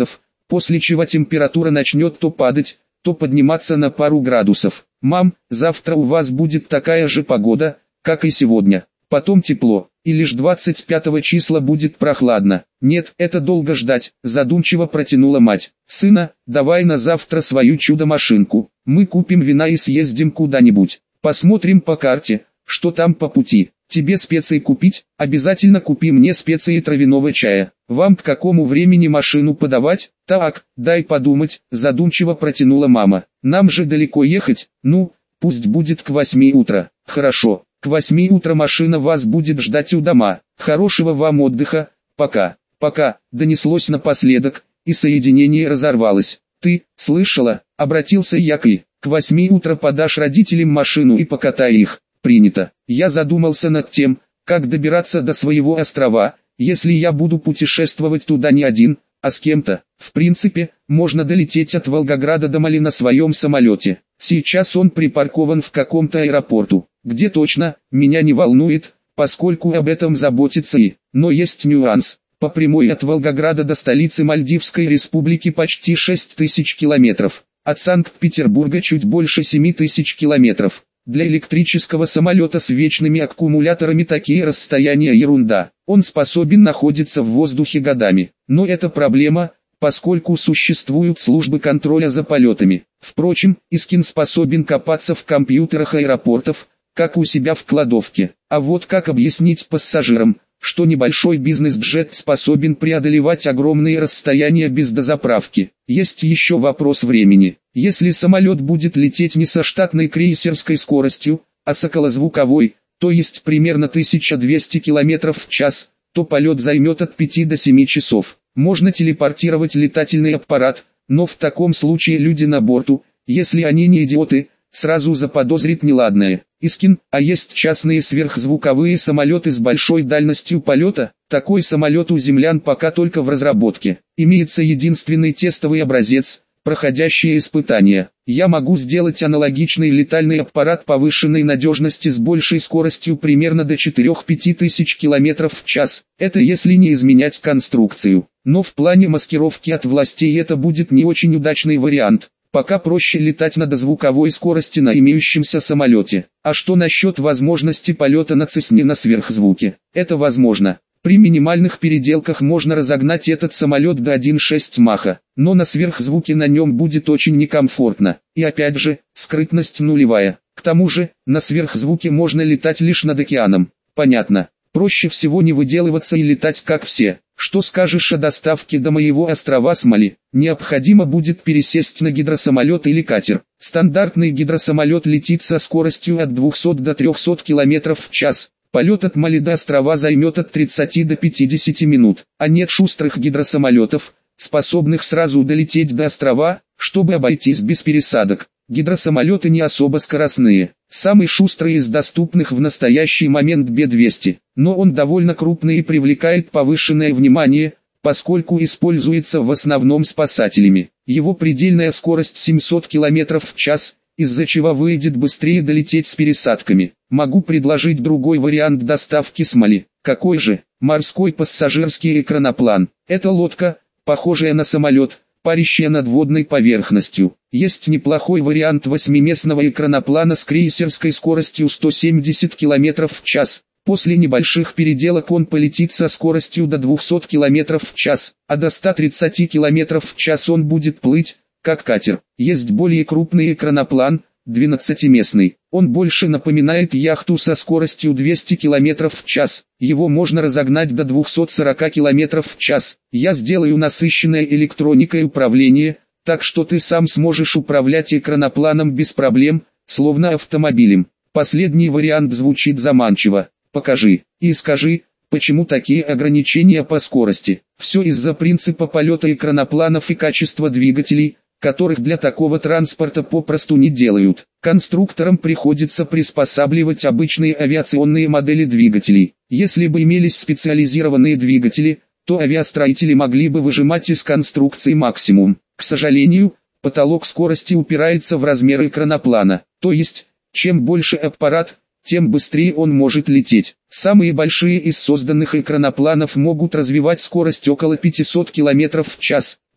после чего температура начнет то падать, то подниматься на пару градусов. Мам, завтра у вас будет такая же погода, как и сегодня. Потом тепло, и лишь двадцать пятого числа будет прохладно. Нет, это долго ждать, задумчиво протянула мать. Сына, давай на завтра свою чудо-машинку. Мы купим вина и съездим куда-нибудь. Посмотрим по карте, что там по пути. Тебе специи купить? Обязательно купи мне специи травяного чая. Вам к какому времени машину подавать? Так, дай подумать, задумчиво протянула мама. Нам же далеко ехать? Ну, пусть будет к восьми утра. Хорошо. К восьми утра машина вас будет ждать у дома. Хорошего вам отдыха. Пока. Пока. Донеслось напоследок, и соединение разорвалось. Ты, слышала? Обратился я к И. К восьми утра подашь родителям машину и покатай их. Принято. Я задумался над тем, как добираться до своего острова, если я буду путешествовать туда не один, а с кем-то. В принципе, можно долететь от Волгограда до Мали на своем самолете. Сейчас он припаркован в каком-то аэропорту. Где точно, меня не волнует, поскольку об этом заботится И. Но есть нюанс. По прямой от Волгограда до столицы Мальдивской республики почти шесть тысяч километров. От Санкт-Петербурга чуть больше семи тысяч километров. Для электрического самолета с вечными аккумуляторами такие расстояния ерунда. Он способен находиться в воздухе годами. Но это проблема, поскольку существуют службы контроля за полетами. Впрочем, Искин способен копаться в компьютерах аэропортов, как у себя в кладовке. А вот как объяснить пассажирам, что небольшой бизнес-джет способен преодолевать огромные расстояния без дозаправки? Есть еще вопрос времени. Если самолет будет лететь не со штатной крейсерской скоростью, а с околозвуковой, то есть примерно тысяча двести километров в час, то полет займет от пяти до семи часов. Можно телепортировать летательный аппарат, но в таком случае люди на борту, если они не идиоты, сразу заподозрит неладное. Искин, а есть частные сверхзвуковые самолеты с большой дальностью полета? Такой самолет у землян пока только в разработке. Имеется единственный тестовый образец, проходящие испытания. Я могу сделать аналогичный летальный аппарат повышенной надежности с большей скоростью примерно до четырёх-пяти тысяч километров в час. Это если не изменять конструкцию. Но в плане маскировки от властей это будет не очень удачный вариант. Пока проще летать на дозвуковой скорости на имеющемся самолете. А что насчет возможности полета на Цесне на сверхзвуке? Это возможно. При минимальных переделках можно разогнать этот самолет до один целых шесть десятых маха, но на сверхзвуке на нем будет очень некомфортно. И опять же, скрытность нулевая. К тому же, на сверхзвуке можно летать лишь над океаном. Понятно. Проще всего не выделываться и летать как все. Что скажешь о доставке до моего острова с Мали? Необходимо будет пересесть на гидросамолет или катер. Стандартный гидросамолет летит со скоростью от двухсот до трехсот километров в час. Полет от Мали до острова займет от тридцати до пятидесяти минут. А нет шустрых гидросамолетов, способных сразу долететь до острова, чтобы обойтись без пересадок. Гидросамолеты не особо скоростные. Самый шустрый из доступных в настоящий момент Б двести, но он довольно крупный и привлекает повышенное внимание, поскольку используется в основном спасателями. Его предельная скорость семьсот километров в час, из-за чего выйдет быстрее долететь с пересадками. Могу предложить другой вариант доставки с Мали. Какой же? Морской пассажирский экраноплан. Это лодка, похожая на самолет, парящая над водной поверхностью. Есть неплохой вариант восьмиместного экраноплана с крейсерской скоростью сто семьдесят километров в час. После небольших переделок он полетит со скоростью до двухсот километров в час, а до ста тридцати километров в час он будет плыть, как катер. Есть более крупный экраноплан, двенадцатиместный. Он больше напоминает яхту со скоростью двухсот километров в час. Его можно разогнать до двухсот сорока километров в час. Я сделаю насыщенное электроникой управление, так что ты сам сможешь управлять экранопланом без проблем, словно автомобилем. Последний вариант звучит заманчиво. Покажи и скажи, почему такие ограничения по скорости. Все из-за принципа полета экранопланов и качества двигателей, которых для такого транспорта попросту не делают. Конструкторам приходится приспосабливать обычные авиационные модели двигателей. Если бы имелись специализированные двигатели, то авиастроители могли бы выжимать из конструкции максимум. К сожалению, потолок скорости упирается в размер экраноплана, то есть, чем больше аппарат, тем быстрее он может лететь. Самые большие из созданных экранопланов могут развивать скорость около пятисот километров в час.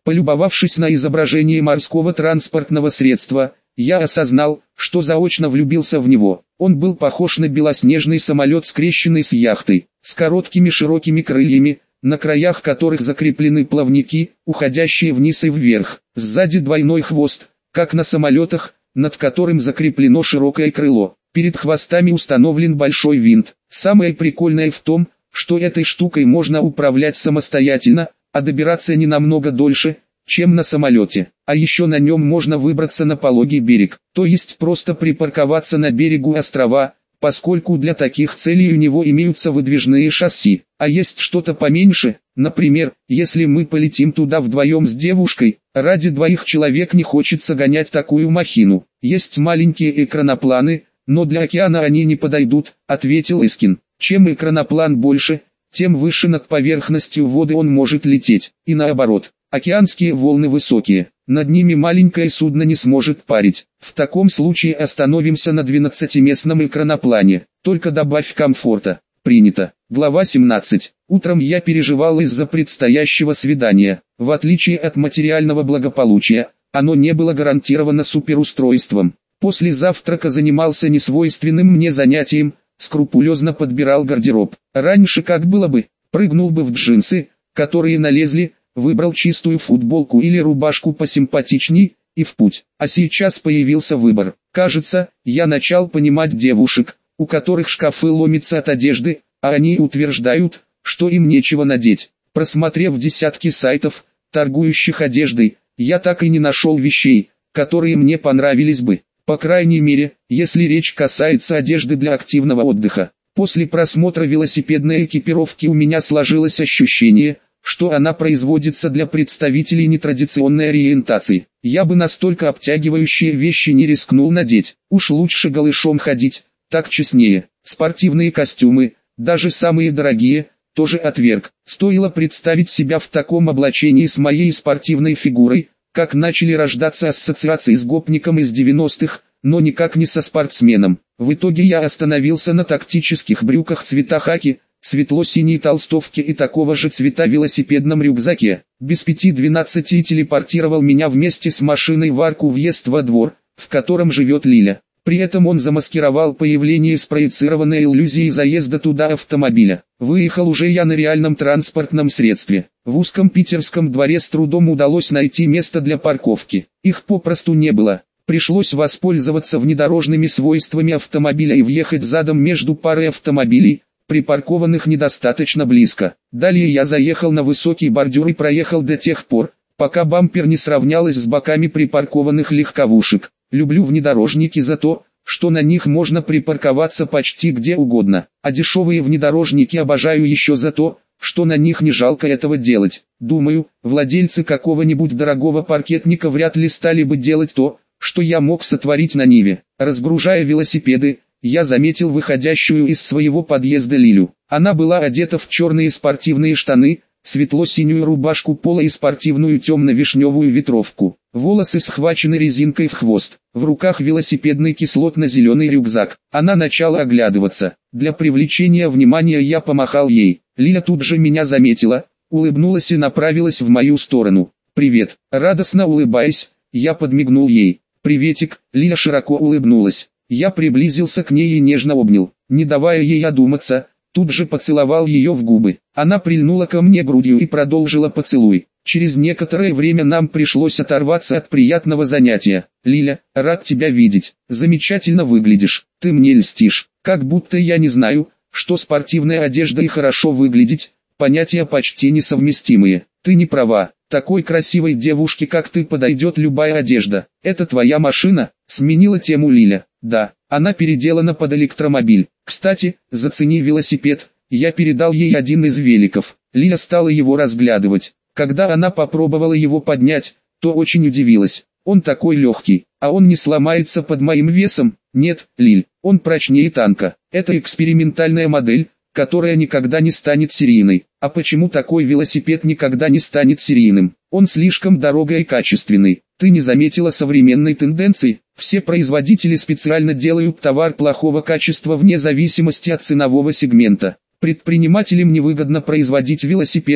Полюбовавшись на изображение морского транспортного средства, я осознал, что заочно влюбился в него. Он был похож на белоснежный самолет, скрещенный с яхтой, с короткими широкими крыльями, на краях которых закреплены плавники, уходящие вниз и вверх. Сзади двойной хвост, как на самолетах, над которым закреплено широкое крыло. Перед хвостами установлен большой винт. Самое прикольное в том, что этой штукой можно управлять самостоятельно, а добираться не намного дольше, чем на самолете. А еще на нем можно выбраться на пологий берег, то есть просто припарковаться на берегу острова, поскольку для таких целей у него имеются выдвижные шасси. А есть что-то поменьше, например, если мы полетим туда вдвоем с девушкой, ради двоих человек не хочется гонять такую махину. Есть маленькие экранопланы, но для океана они не подойдут, ответил Искин. Чем экраноплан больше, тем выше над поверхностью воды он может лететь, и наоборот. Океанские волны высокие, над ними маленькое судно не сможет парить. В таком случае остановимся на двенадцатиместном экраноплане, только добавь комфорта. Принято. Глава семнадцать. Утром я переживал из-за предстоящего свидания. В отличие от материального благополучия, оно не было гарантировано суперустройством. После завтрака занимался несвойственным мне занятием, скрупулезно подбирал гардероб. Раньше как было бы, прыгнул бы в джинсы, которые налезли, выбрал чистую футболку или рубашку посимпатичней, и в путь. А сейчас появился выбор. Кажется, я начал понимать девушек, у которых шкафы ломятся от одежды, а они утверждают, что им нечего надеть. Просмотрев десятки сайтов, торгующих одеждой, я так и не нашел вещей, которые мне понравились бы. По крайней мере, если речь касается одежды для активного отдыха. После просмотра велосипедной экипировки у меня сложилось ощущение, что она производится для представителей нетрадиционной ориентации. Я бы настолько обтягивающие вещи не рискнул надеть. Уж лучше голышом ходить, так честнее. Спортивные костюмы, даже самые дорогие, тоже отверг. Стоило представить себя в таком облачении с моей спортивной фигурой, как начали рождаться ассоциации с гопником из девяностых, но никак не со спортсменом. В итоге я остановился на тактических брюках цвета хаки, светло-синей толстовке и такого же цвета велосипедном рюкзаке. Без пяти двенадцати телепортировал меня вместе с машиной в арку въезд во двор, в котором живет Лиля. При этом он замаскировал появление спроецированной иллюзией заезда туда автомобиля. Выехал уже я на реальном транспортном средстве. В узком питерском дворе с трудом удалось найти место для парковки. Их попросту не было. Пришлось воспользоваться внедорожными свойствами автомобиля и въехать задом между парой автомобилей, припаркованных недостаточно близко. Далее я заехал на высокий бордюр и проехал до тех пор, пока бампер не сравнялась с боками припаркованных легковушек. Люблю внедорожники за то, что на них можно припарковаться почти где угодно, а дешевые внедорожники обожаю еще за то, что на них не жалко этого делать. Думаю, владельцы какого-нибудь дорогого паркетника вряд ли стали бы делать то, что я мог сотворить на Ниве. Разгружая велосипеды, я заметил выходящую из своего подъезда Лилю. Она была одета в черные спортивные штаны, светло-синюю рубашку пола и спортивную темно-вишневую ветровку. Волосы схвачены резинкой в хвост. В руках велосипедный кислотно-зеленый рюкзак. Она начала оглядываться. Для привлечения внимания я помахал ей. Лиля тут же меня заметила, улыбнулась и направилась в мою сторону. «Привет!» Радостно улыбаясь, я подмигнул ей. «Приветик!» Лиля широко улыбнулась. Я приблизился к ней и нежно обнял. Не давая ей одуматься, тут же поцеловал ее в губы. Она прильнула ко мне грудью и продолжила поцелуй. Через некоторое время нам пришлось оторваться от приятного занятия. «Лиля, рад тебя видеть. Замечательно выглядишь. Ты мне льстишь. Как будто я не знаю, что спортивная одежда и хорошо выглядеть – понятия почти несовместимые. Ты не права. Такой красивой девушке, как ты, подойдет любая одежда. Это твоя машина?» Сменила тему Лиля. «Да, она переделана под электромобиль. Кстати, зацени велосипед. Я передал ей один из великов». Лиля стала его разглядывать. Когда она попробовала его поднять, то очень удивилась. «Он такой легкий, а он не сломается под моим весом?» «Нет, Лиль, он прочнее танка. Это экспериментальная модель, которая никогда не станет серийной». «А почему такой велосипед никогда не станет серийным?» «Он слишком дорогой и качественный. Ты не заметила современной тенденции? Все производители специально делают товар плохого качества вне зависимости от ценового сегмента. Предпринимателям невыгодно производить велосипед,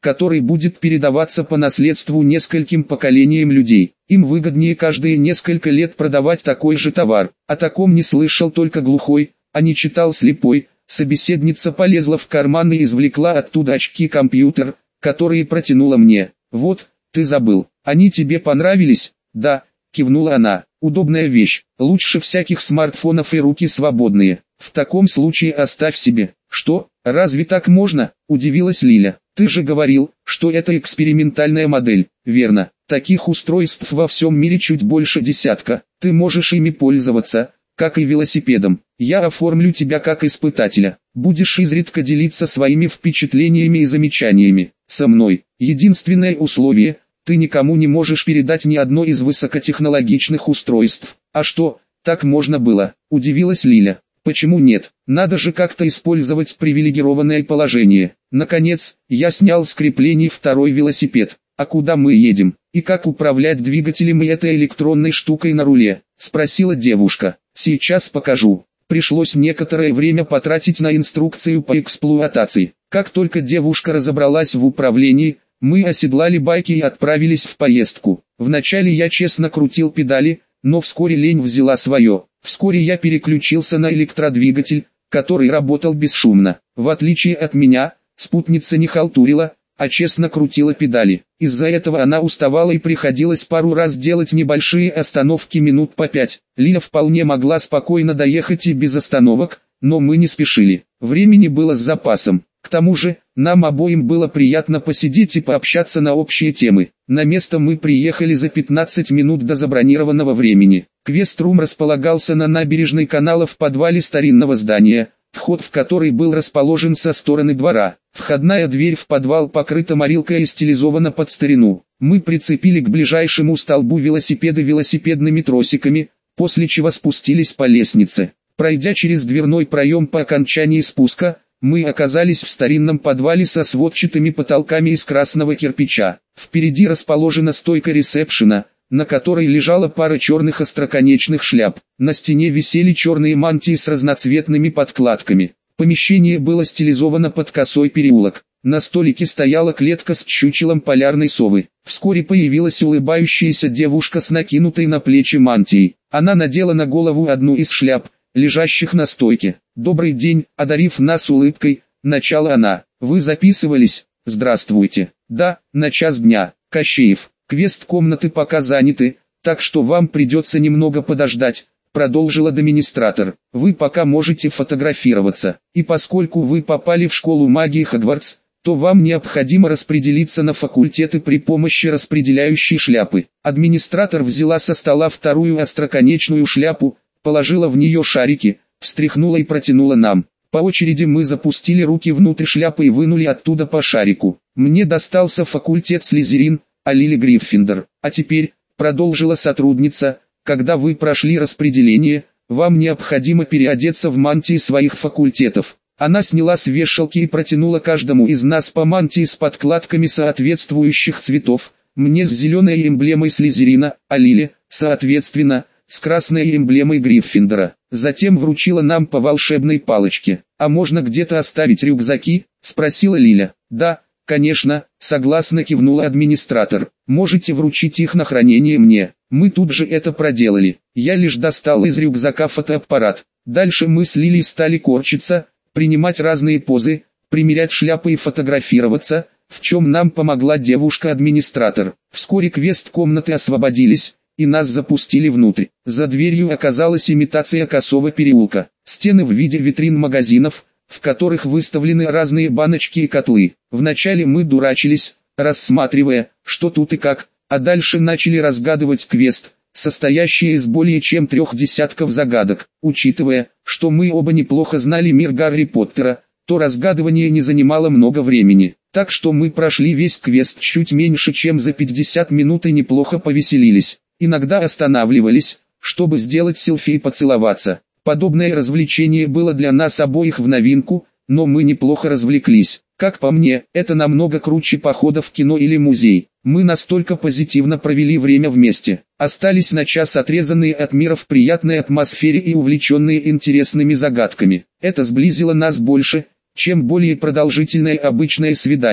который будет передаваться по наследству нескольким поколениям людей. Им выгоднее каждые несколько лет продавать такой же товар. О таком не слышал только глухой, а не читал слепой. Собеседница полезла в карман и извлекла оттуда очки-компьютер, которые протянула мне. «Вот, ты забыл. Они тебе понравились?» «Да», кивнула она. «Удобная вещь. Лучше всяких смартфонов и руки свободные. В таком случае оставь себе». «Что, разве так можно?» – удивилась Лиля. «Ты же говорил, что это экспериментальная модель». «Верно. Таких устройств во всем мире чуть больше десятка. Ты можешь ими пользоваться, как и велосипедом. Я оформлю тебя как испытателя. Будешь изредка делиться своими впечатлениями и замечаниями. Со мной. Единственное условие – ты никому не можешь передать ни одно из высокотехнологичных устройств». «А что, так можно было?» – удивилась Лиля. «Почему нет? Надо же как-то использовать привилегированное положение». Наконец, я снял с креплений второй велосипед. «А куда мы едем? И как управлять двигателем и этой электронной штукой на руле?» – спросила девушка. «Сейчас покажу». Пришлось некоторое время потратить на инструкцию по эксплуатации. Как только девушка разобралась в управлении, мы оседлали байки и отправились в поездку. Вначале я честно крутил педали, но вскоре лень взяла свое. Вскоре я переключился на электродвигатель, который работал бесшумно. В отличие от меня, спутница не халтурила, а честно крутила педали. Из-за этого она уставала и приходилось пару раз делать небольшие остановки минут по пять. Лиля вполне могла спокойно доехать и без остановок, но мы не спешили. Времени было с запасом. К тому же, нам обоим было приятно посидеть и пообщаться на общие темы. На место мы приехали за пятнадцать минут до забронированного времени. Квест-рум располагался на набережной канала в подвале старинного здания, вход в который был расположен со стороны двора. Входная дверь в подвал покрыта морилкой и стилизована под старину. Мы прицепили к ближайшему столбу велосипеды велосипедными тросиками, после чего спустились по лестнице. Пройдя через дверной проем по окончании спуска, мы оказались в старинном подвале со сводчатыми потолками из красного кирпича. Впереди расположена стойка ресепшена, на которой лежала пара черных остроконечных шляп. На стене висели черные мантии с разноцветными подкладками. Помещение было стилизовано под косой переулок. На столике стояла клетка с чучелом полярной совы. Вскоре появилась улыбающаяся девушка с накинутой на плечи мантией. Она надела на голову одну из шляп, лежащих на стойке. «Добрый день», одарив нас улыбкой, начала она. «Вы записывались?» «Здравствуйте». «Да, на час дня». «Кощеев, квест-комнаты пока заняты, так что вам придется немного подождать», продолжил администратор. «Вы пока можете фотографироваться. И поскольку вы попали в школу магии Хогвартс, то вам необходимо распределиться на факультеты при помощи распределяющей шляпы». Администратор взяла со стола вторую остроконечную шляпу, положила в нее шарики, встряхнула и протянула нам. По очереди мы запустили руки внутрь шляпы и вынули оттуда по шарику. Мне достался факультет Слизерин, а Лили Гриффиндор. А теперь, продолжила сотрудница, когда вы прошли распределение, вам необходимо переодеться в мантии своих факультетов. Она сняла с вешалки и протянула каждому из нас по мантии с подкладками соответствующих цветов. Мне с зеленой эмблемой Слизерина, а Лиле, соответственно, с красной эмблемой Гриффиндора. Затем вручила нам по волшебной палочке. «А можно где-то оставить рюкзаки?» – спросила Лиля. «Да, конечно», – согласно кивнула администратор. «Можете вручить их на хранение мне». Мы тут же это проделали. Я лишь достал из рюкзака фотоаппарат. Дальше мы с Лилей стали корчиться, принимать разные позы, примерять шляпы и фотографироваться, в чем нам помогла девушка-администратор. Вскоре квест-комнаты освободились, и нас запустили внутрь. За дверью оказалась имитация косого переулка. Стены в виде витрин магазинов, в которых выставлены разные баночки и котлы. Вначале мы дурачились, рассматривая, что тут и как, а дальше начали разгадывать квест, состоящий из более чем трех десятков загадок. Учитывая, что мы оба неплохо знали мир Гарри Поттера, то разгадывание не занимало много времени. Так что мы прошли весь квест чуть меньше чем за пятьдесят минут и неплохо повеселились. Иногда останавливались, чтобы сделать селфи и поцеловаться. Подобное развлечение было для нас обоих в новинку, но мы неплохо развлеклись. Как по мне, это намного круче похода в кино или музей. Мы настолько позитивно провели время вместе. Остались на час отрезанные от мира в приятной атмосфере и увлеченные интересными загадками. Это сблизило нас больше, чем более продолжительное обычное свидание.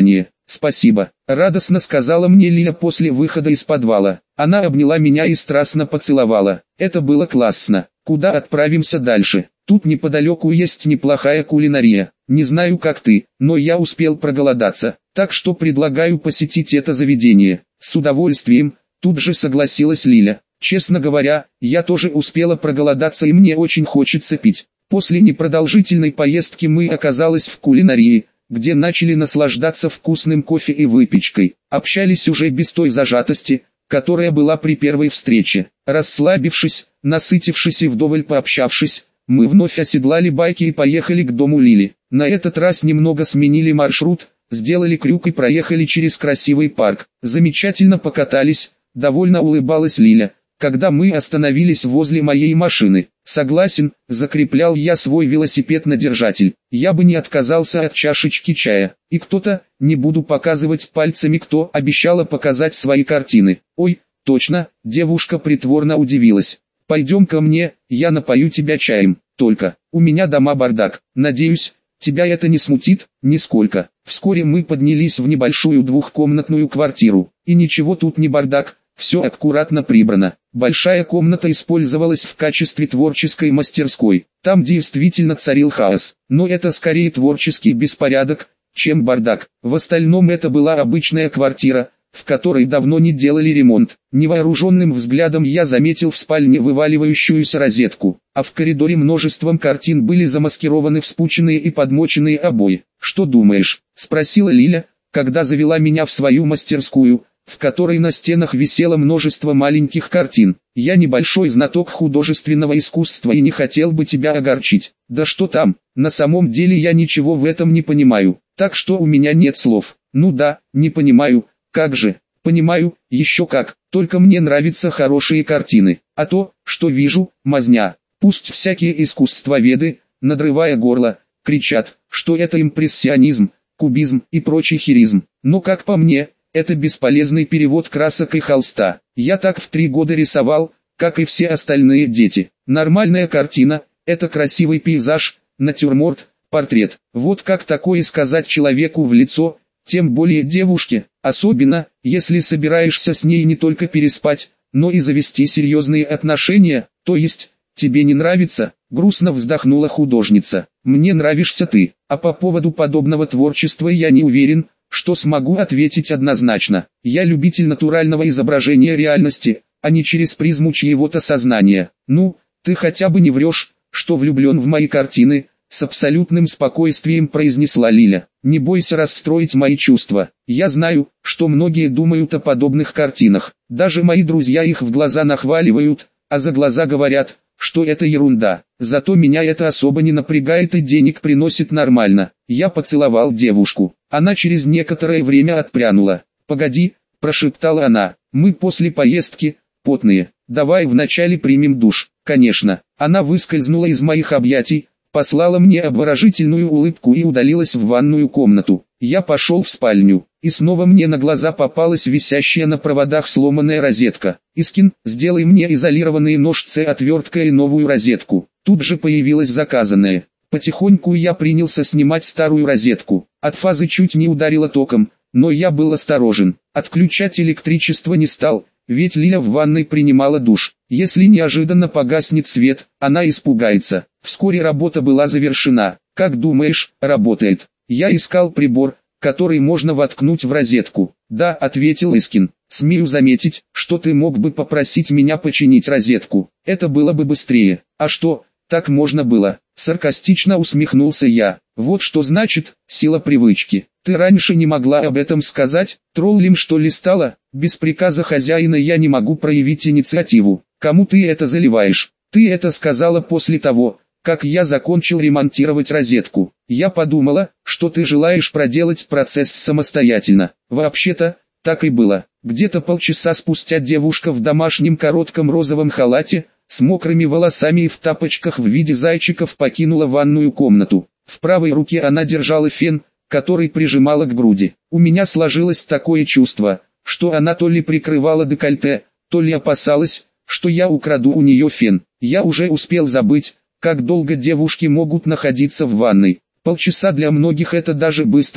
спасибо, радостно сказала мне Лиля после выхода из подвала. Она обняла меня и страстно поцеловала. Это было классно. Куда отправимся дальше? Тут неподалеку есть неплохая кулинария. Не знаю как ты, но я успел проголодаться, так что предлагаю посетить это заведение. С удовольствием, тут же согласилась Лиля. Честно говоря, я тоже успела проголодаться и мне очень хочется пить. После непродолжительной поездки мы оказались в кулинарии, где начали наслаждаться вкусным кофе и выпечкой. Общались уже без той зажатости, которая была при первой встрече. Расслабившись, насытившись и вдоволь пообщавшись, мы вновь оседлали байки и поехали к дому Лили. На этот раз немного сменили маршрут, сделали крюк и проехали через красивый парк. Замечательно покатались, довольно улыбалась Лиля, когда мы остановились возле моей машины. Согласен, закреплял я свой велосипед на держатель. Я бы не отказался от чашечки чая. И кто-то, не буду показывать пальцами кто, обещала показать свои картины. Ой, точно, девушка притворно удивилась. Пойдем ко мне, я напою тебя чаем. Только, у меня дома бардак. Надеюсь, тебя это не смутит? Нисколько. Вскоре мы поднялись в небольшую двухкомнатную квартиру. И ничего тут не бардак. Все аккуратно прибрано. Большая комната использовалась в качестве творческой мастерской. Там действительно царил хаос. Но это скорее творческий беспорядок, чем бардак. В остальном это была обычная квартира, в которой давно не делали ремонт. Невооруженным взглядом я заметил в спальне вываливающуюся розетку, а в коридоре множеством картин были замаскированы вспученные и подмоченные обои. «Что думаешь?» – спросила Лиля, когда завела меня в свою мастерскую, в которой на стенах висело множество маленьких картин. «Я небольшой знаток художественного искусства и не хотел бы тебя огорчить. Да что там, на самом деле я ничего в этом не понимаю, так что у меня нет слов». «Ну да, не понимаю, как же?» «Понимаю, еще как, только мне нравятся хорошие картины, а то, что вижу, мазня». Пусть всякие искусствоведы, надрывая горло, кричат, что это импрессионизм, кубизм и прочий херизм, но как по мне, это бесполезный перевод красок и холста. Я так в три года рисовал, как и все остальные дети. Нормальная картина – это красивый пейзаж, натюрморт, портрет. Вот как такое сказать человеку в лицо, тем более девушке, особенно, если собираешься с ней не только переспать, но и завести серьезные отношения, то есть, тебе не нравится, грустно вздохнула художница. Мне нравишься ты, а по поводу подобного творчества я не уверен, что смогу ответить однозначно. Я любитель натурального изображения реальности, а не через призму чьего-то сознания. Ну, ты хотя бы не врешь, что влюблен в мои картины, с абсолютным спокойствием произнесла Лиля. Не бойся расстроить мои чувства. Я знаю, что многие думают о подобных картинах. Даже мои друзья их в глаза нахваливают, а за глаза говорят, что это ерунда. Зато меня это особо не напрягает и денег приносит нормально. Я поцеловал девушку. Она через некоторое время отпрянула. «Погоди», – прошептала она, – «мы после поездки, потные. Давай вначале примем душ». «Конечно». Она выскользнула из моих объятий, послала мне обворожительную улыбку и удалилась в ванную комнату. Я пошел в спальню, и снова мне на глаза попалась висящая на проводах сломанная розетка. «Искин, сделай мне изолированные ножцы отверткой и новую розетку». Тут же появилась заказанная. Потихоньку я принялся снимать старую розетку. От фазы чуть не ударило током, но я был осторожен. Отключать электричество не стал, ведь Лиля в ванной принимала душ. Если неожиданно погаснет свет, она испугается. Вскоре работа была завершена. «Как думаешь, работает?» Я искал прибор, который можно воткнуть в розетку. «Да», — ответил Искин. «Смею заметить, что ты мог бы попросить меня починить розетку. Это было бы быстрее». «А что, так можно было?» — саркастично усмехнулся я. «Вот что значит сила привычки. Ты раньше не могла об этом сказать? Троллем что ли стало? Без приказа хозяина я не могу проявить инициативу. Кому ты это заливаешь? Ты это сказала после того, как я закончил ремонтировать розетку. Я подумала, что ты желаешь проделать процесс самостоятельно. Вообще-то, так и было». Где-то полчаса спустя девушка в домашнем коротком розовом халате, с мокрыми волосами и в тапочках в виде зайчиков покинула ванную комнату. В правой руке она держала фен, который прижимала к груди. У меня сложилось такое чувство, что она то ли прикрывала декольте, то ли опасалась, что я украду у нее фен. Я уже успел забыть, как долго девушки могут находиться в ванной. Полчаса для многих это даже быстро,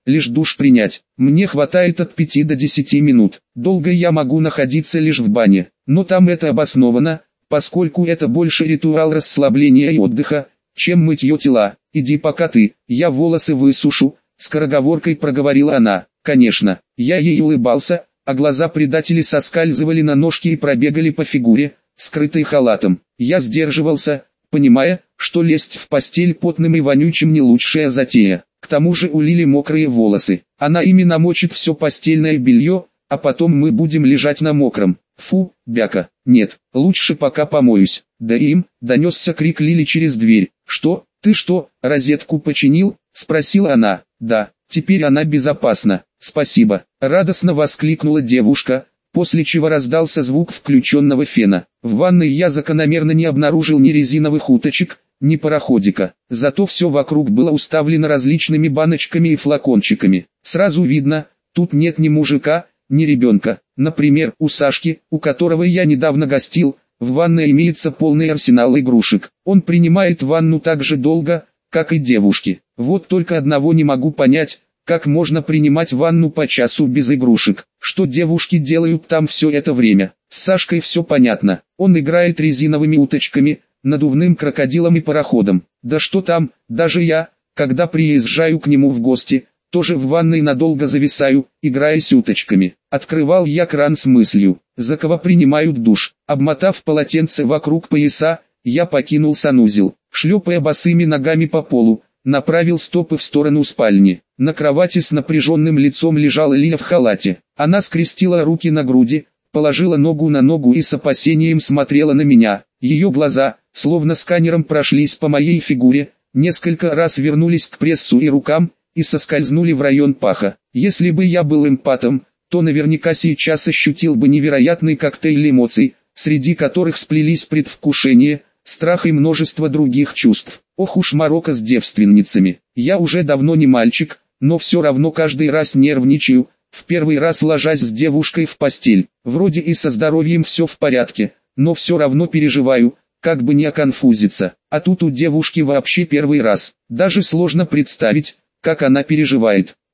лишь душ принять. Мне хватает от пяти до десяти минут. Долго я могу находиться лишь в бане, но там это обосновано, поскольку это больше ритуал расслабления и отдыха, чем мытье тела. Иди пока ты, я волосы высушу, скороговоркой проговорила она. Конечно, я ей улыбался, а глаза предатели соскальзывали на ножки и пробегали по фигуре, скрытой халатом. Я сдерживался, понимая, что лезть в постель потным и вонючим не лучшая затея. К тому же у Лили мокрые волосы. Она ими намочит все постельное белье, а потом мы будем лежать на мокром. Фу, бяка. Нет, лучше пока помоюсь. Да им, донесся крик Лили через дверь. Что, ты что, розетку починил? Спросила она. Да, теперь она безопасна. Спасибо. Радостно воскликнула девушка, после чего раздался звук включенного фена. В ванной я закономерно не обнаружил ни резиновых уточек, ни пароходика. Зато все вокруг было уставлено различными баночками и флакончиками. Сразу видно, тут нет ни мужика, ни ребенка. Например, у Сашки, у которого я недавно гостил, в ванной имеется полный арсенал игрушек. Он принимает ванну так же долго, как и девушки. Вот только одного не могу понять, как можно принимать ванну по часу без игрушек. Что девушки делают там все это время? С Сашкой все понятно. Он играет резиновыми уточками, надувным крокодилом и пароходом. Да что там, даже я, когда приезжаю к нему в гости, тоже в ванной надолго зависаю, играя с уточками. Открывал я кран с мыслью, за кого принимают душ. Обмотав полотенце вокруг пояса, я покинул санузел. Шлепая босыми ногами по полу, направил стопы в сторону спальни. На кровати с напряженным лицом лежала Лиля в халате. Она скрестила руки на груди, положила ногу на ногу и с опасением смотрела на меня. Ее глаза, словно сканером, прошлись по моей фигуре, несколько раз вернулись к прессу и рукам, и соскользнули в район паха. Если бы я был эмпатом, то наверняка сейчас ощутил бы невероятный коктейль эмоций, среди которых сплелись предвкушение, страх и множество других чувств. Ох уж морока с девственницами. Я уже давно не мальчик, но все равно каждый раз нервничаю, в первый раз ложась с девушкой в постель. Вроде и со здоровьем все в порядке, но все равно переживаю, как бы не оконфузиться. А тут у девушки вообще первый раз. Даже сложно представить, как она переживает.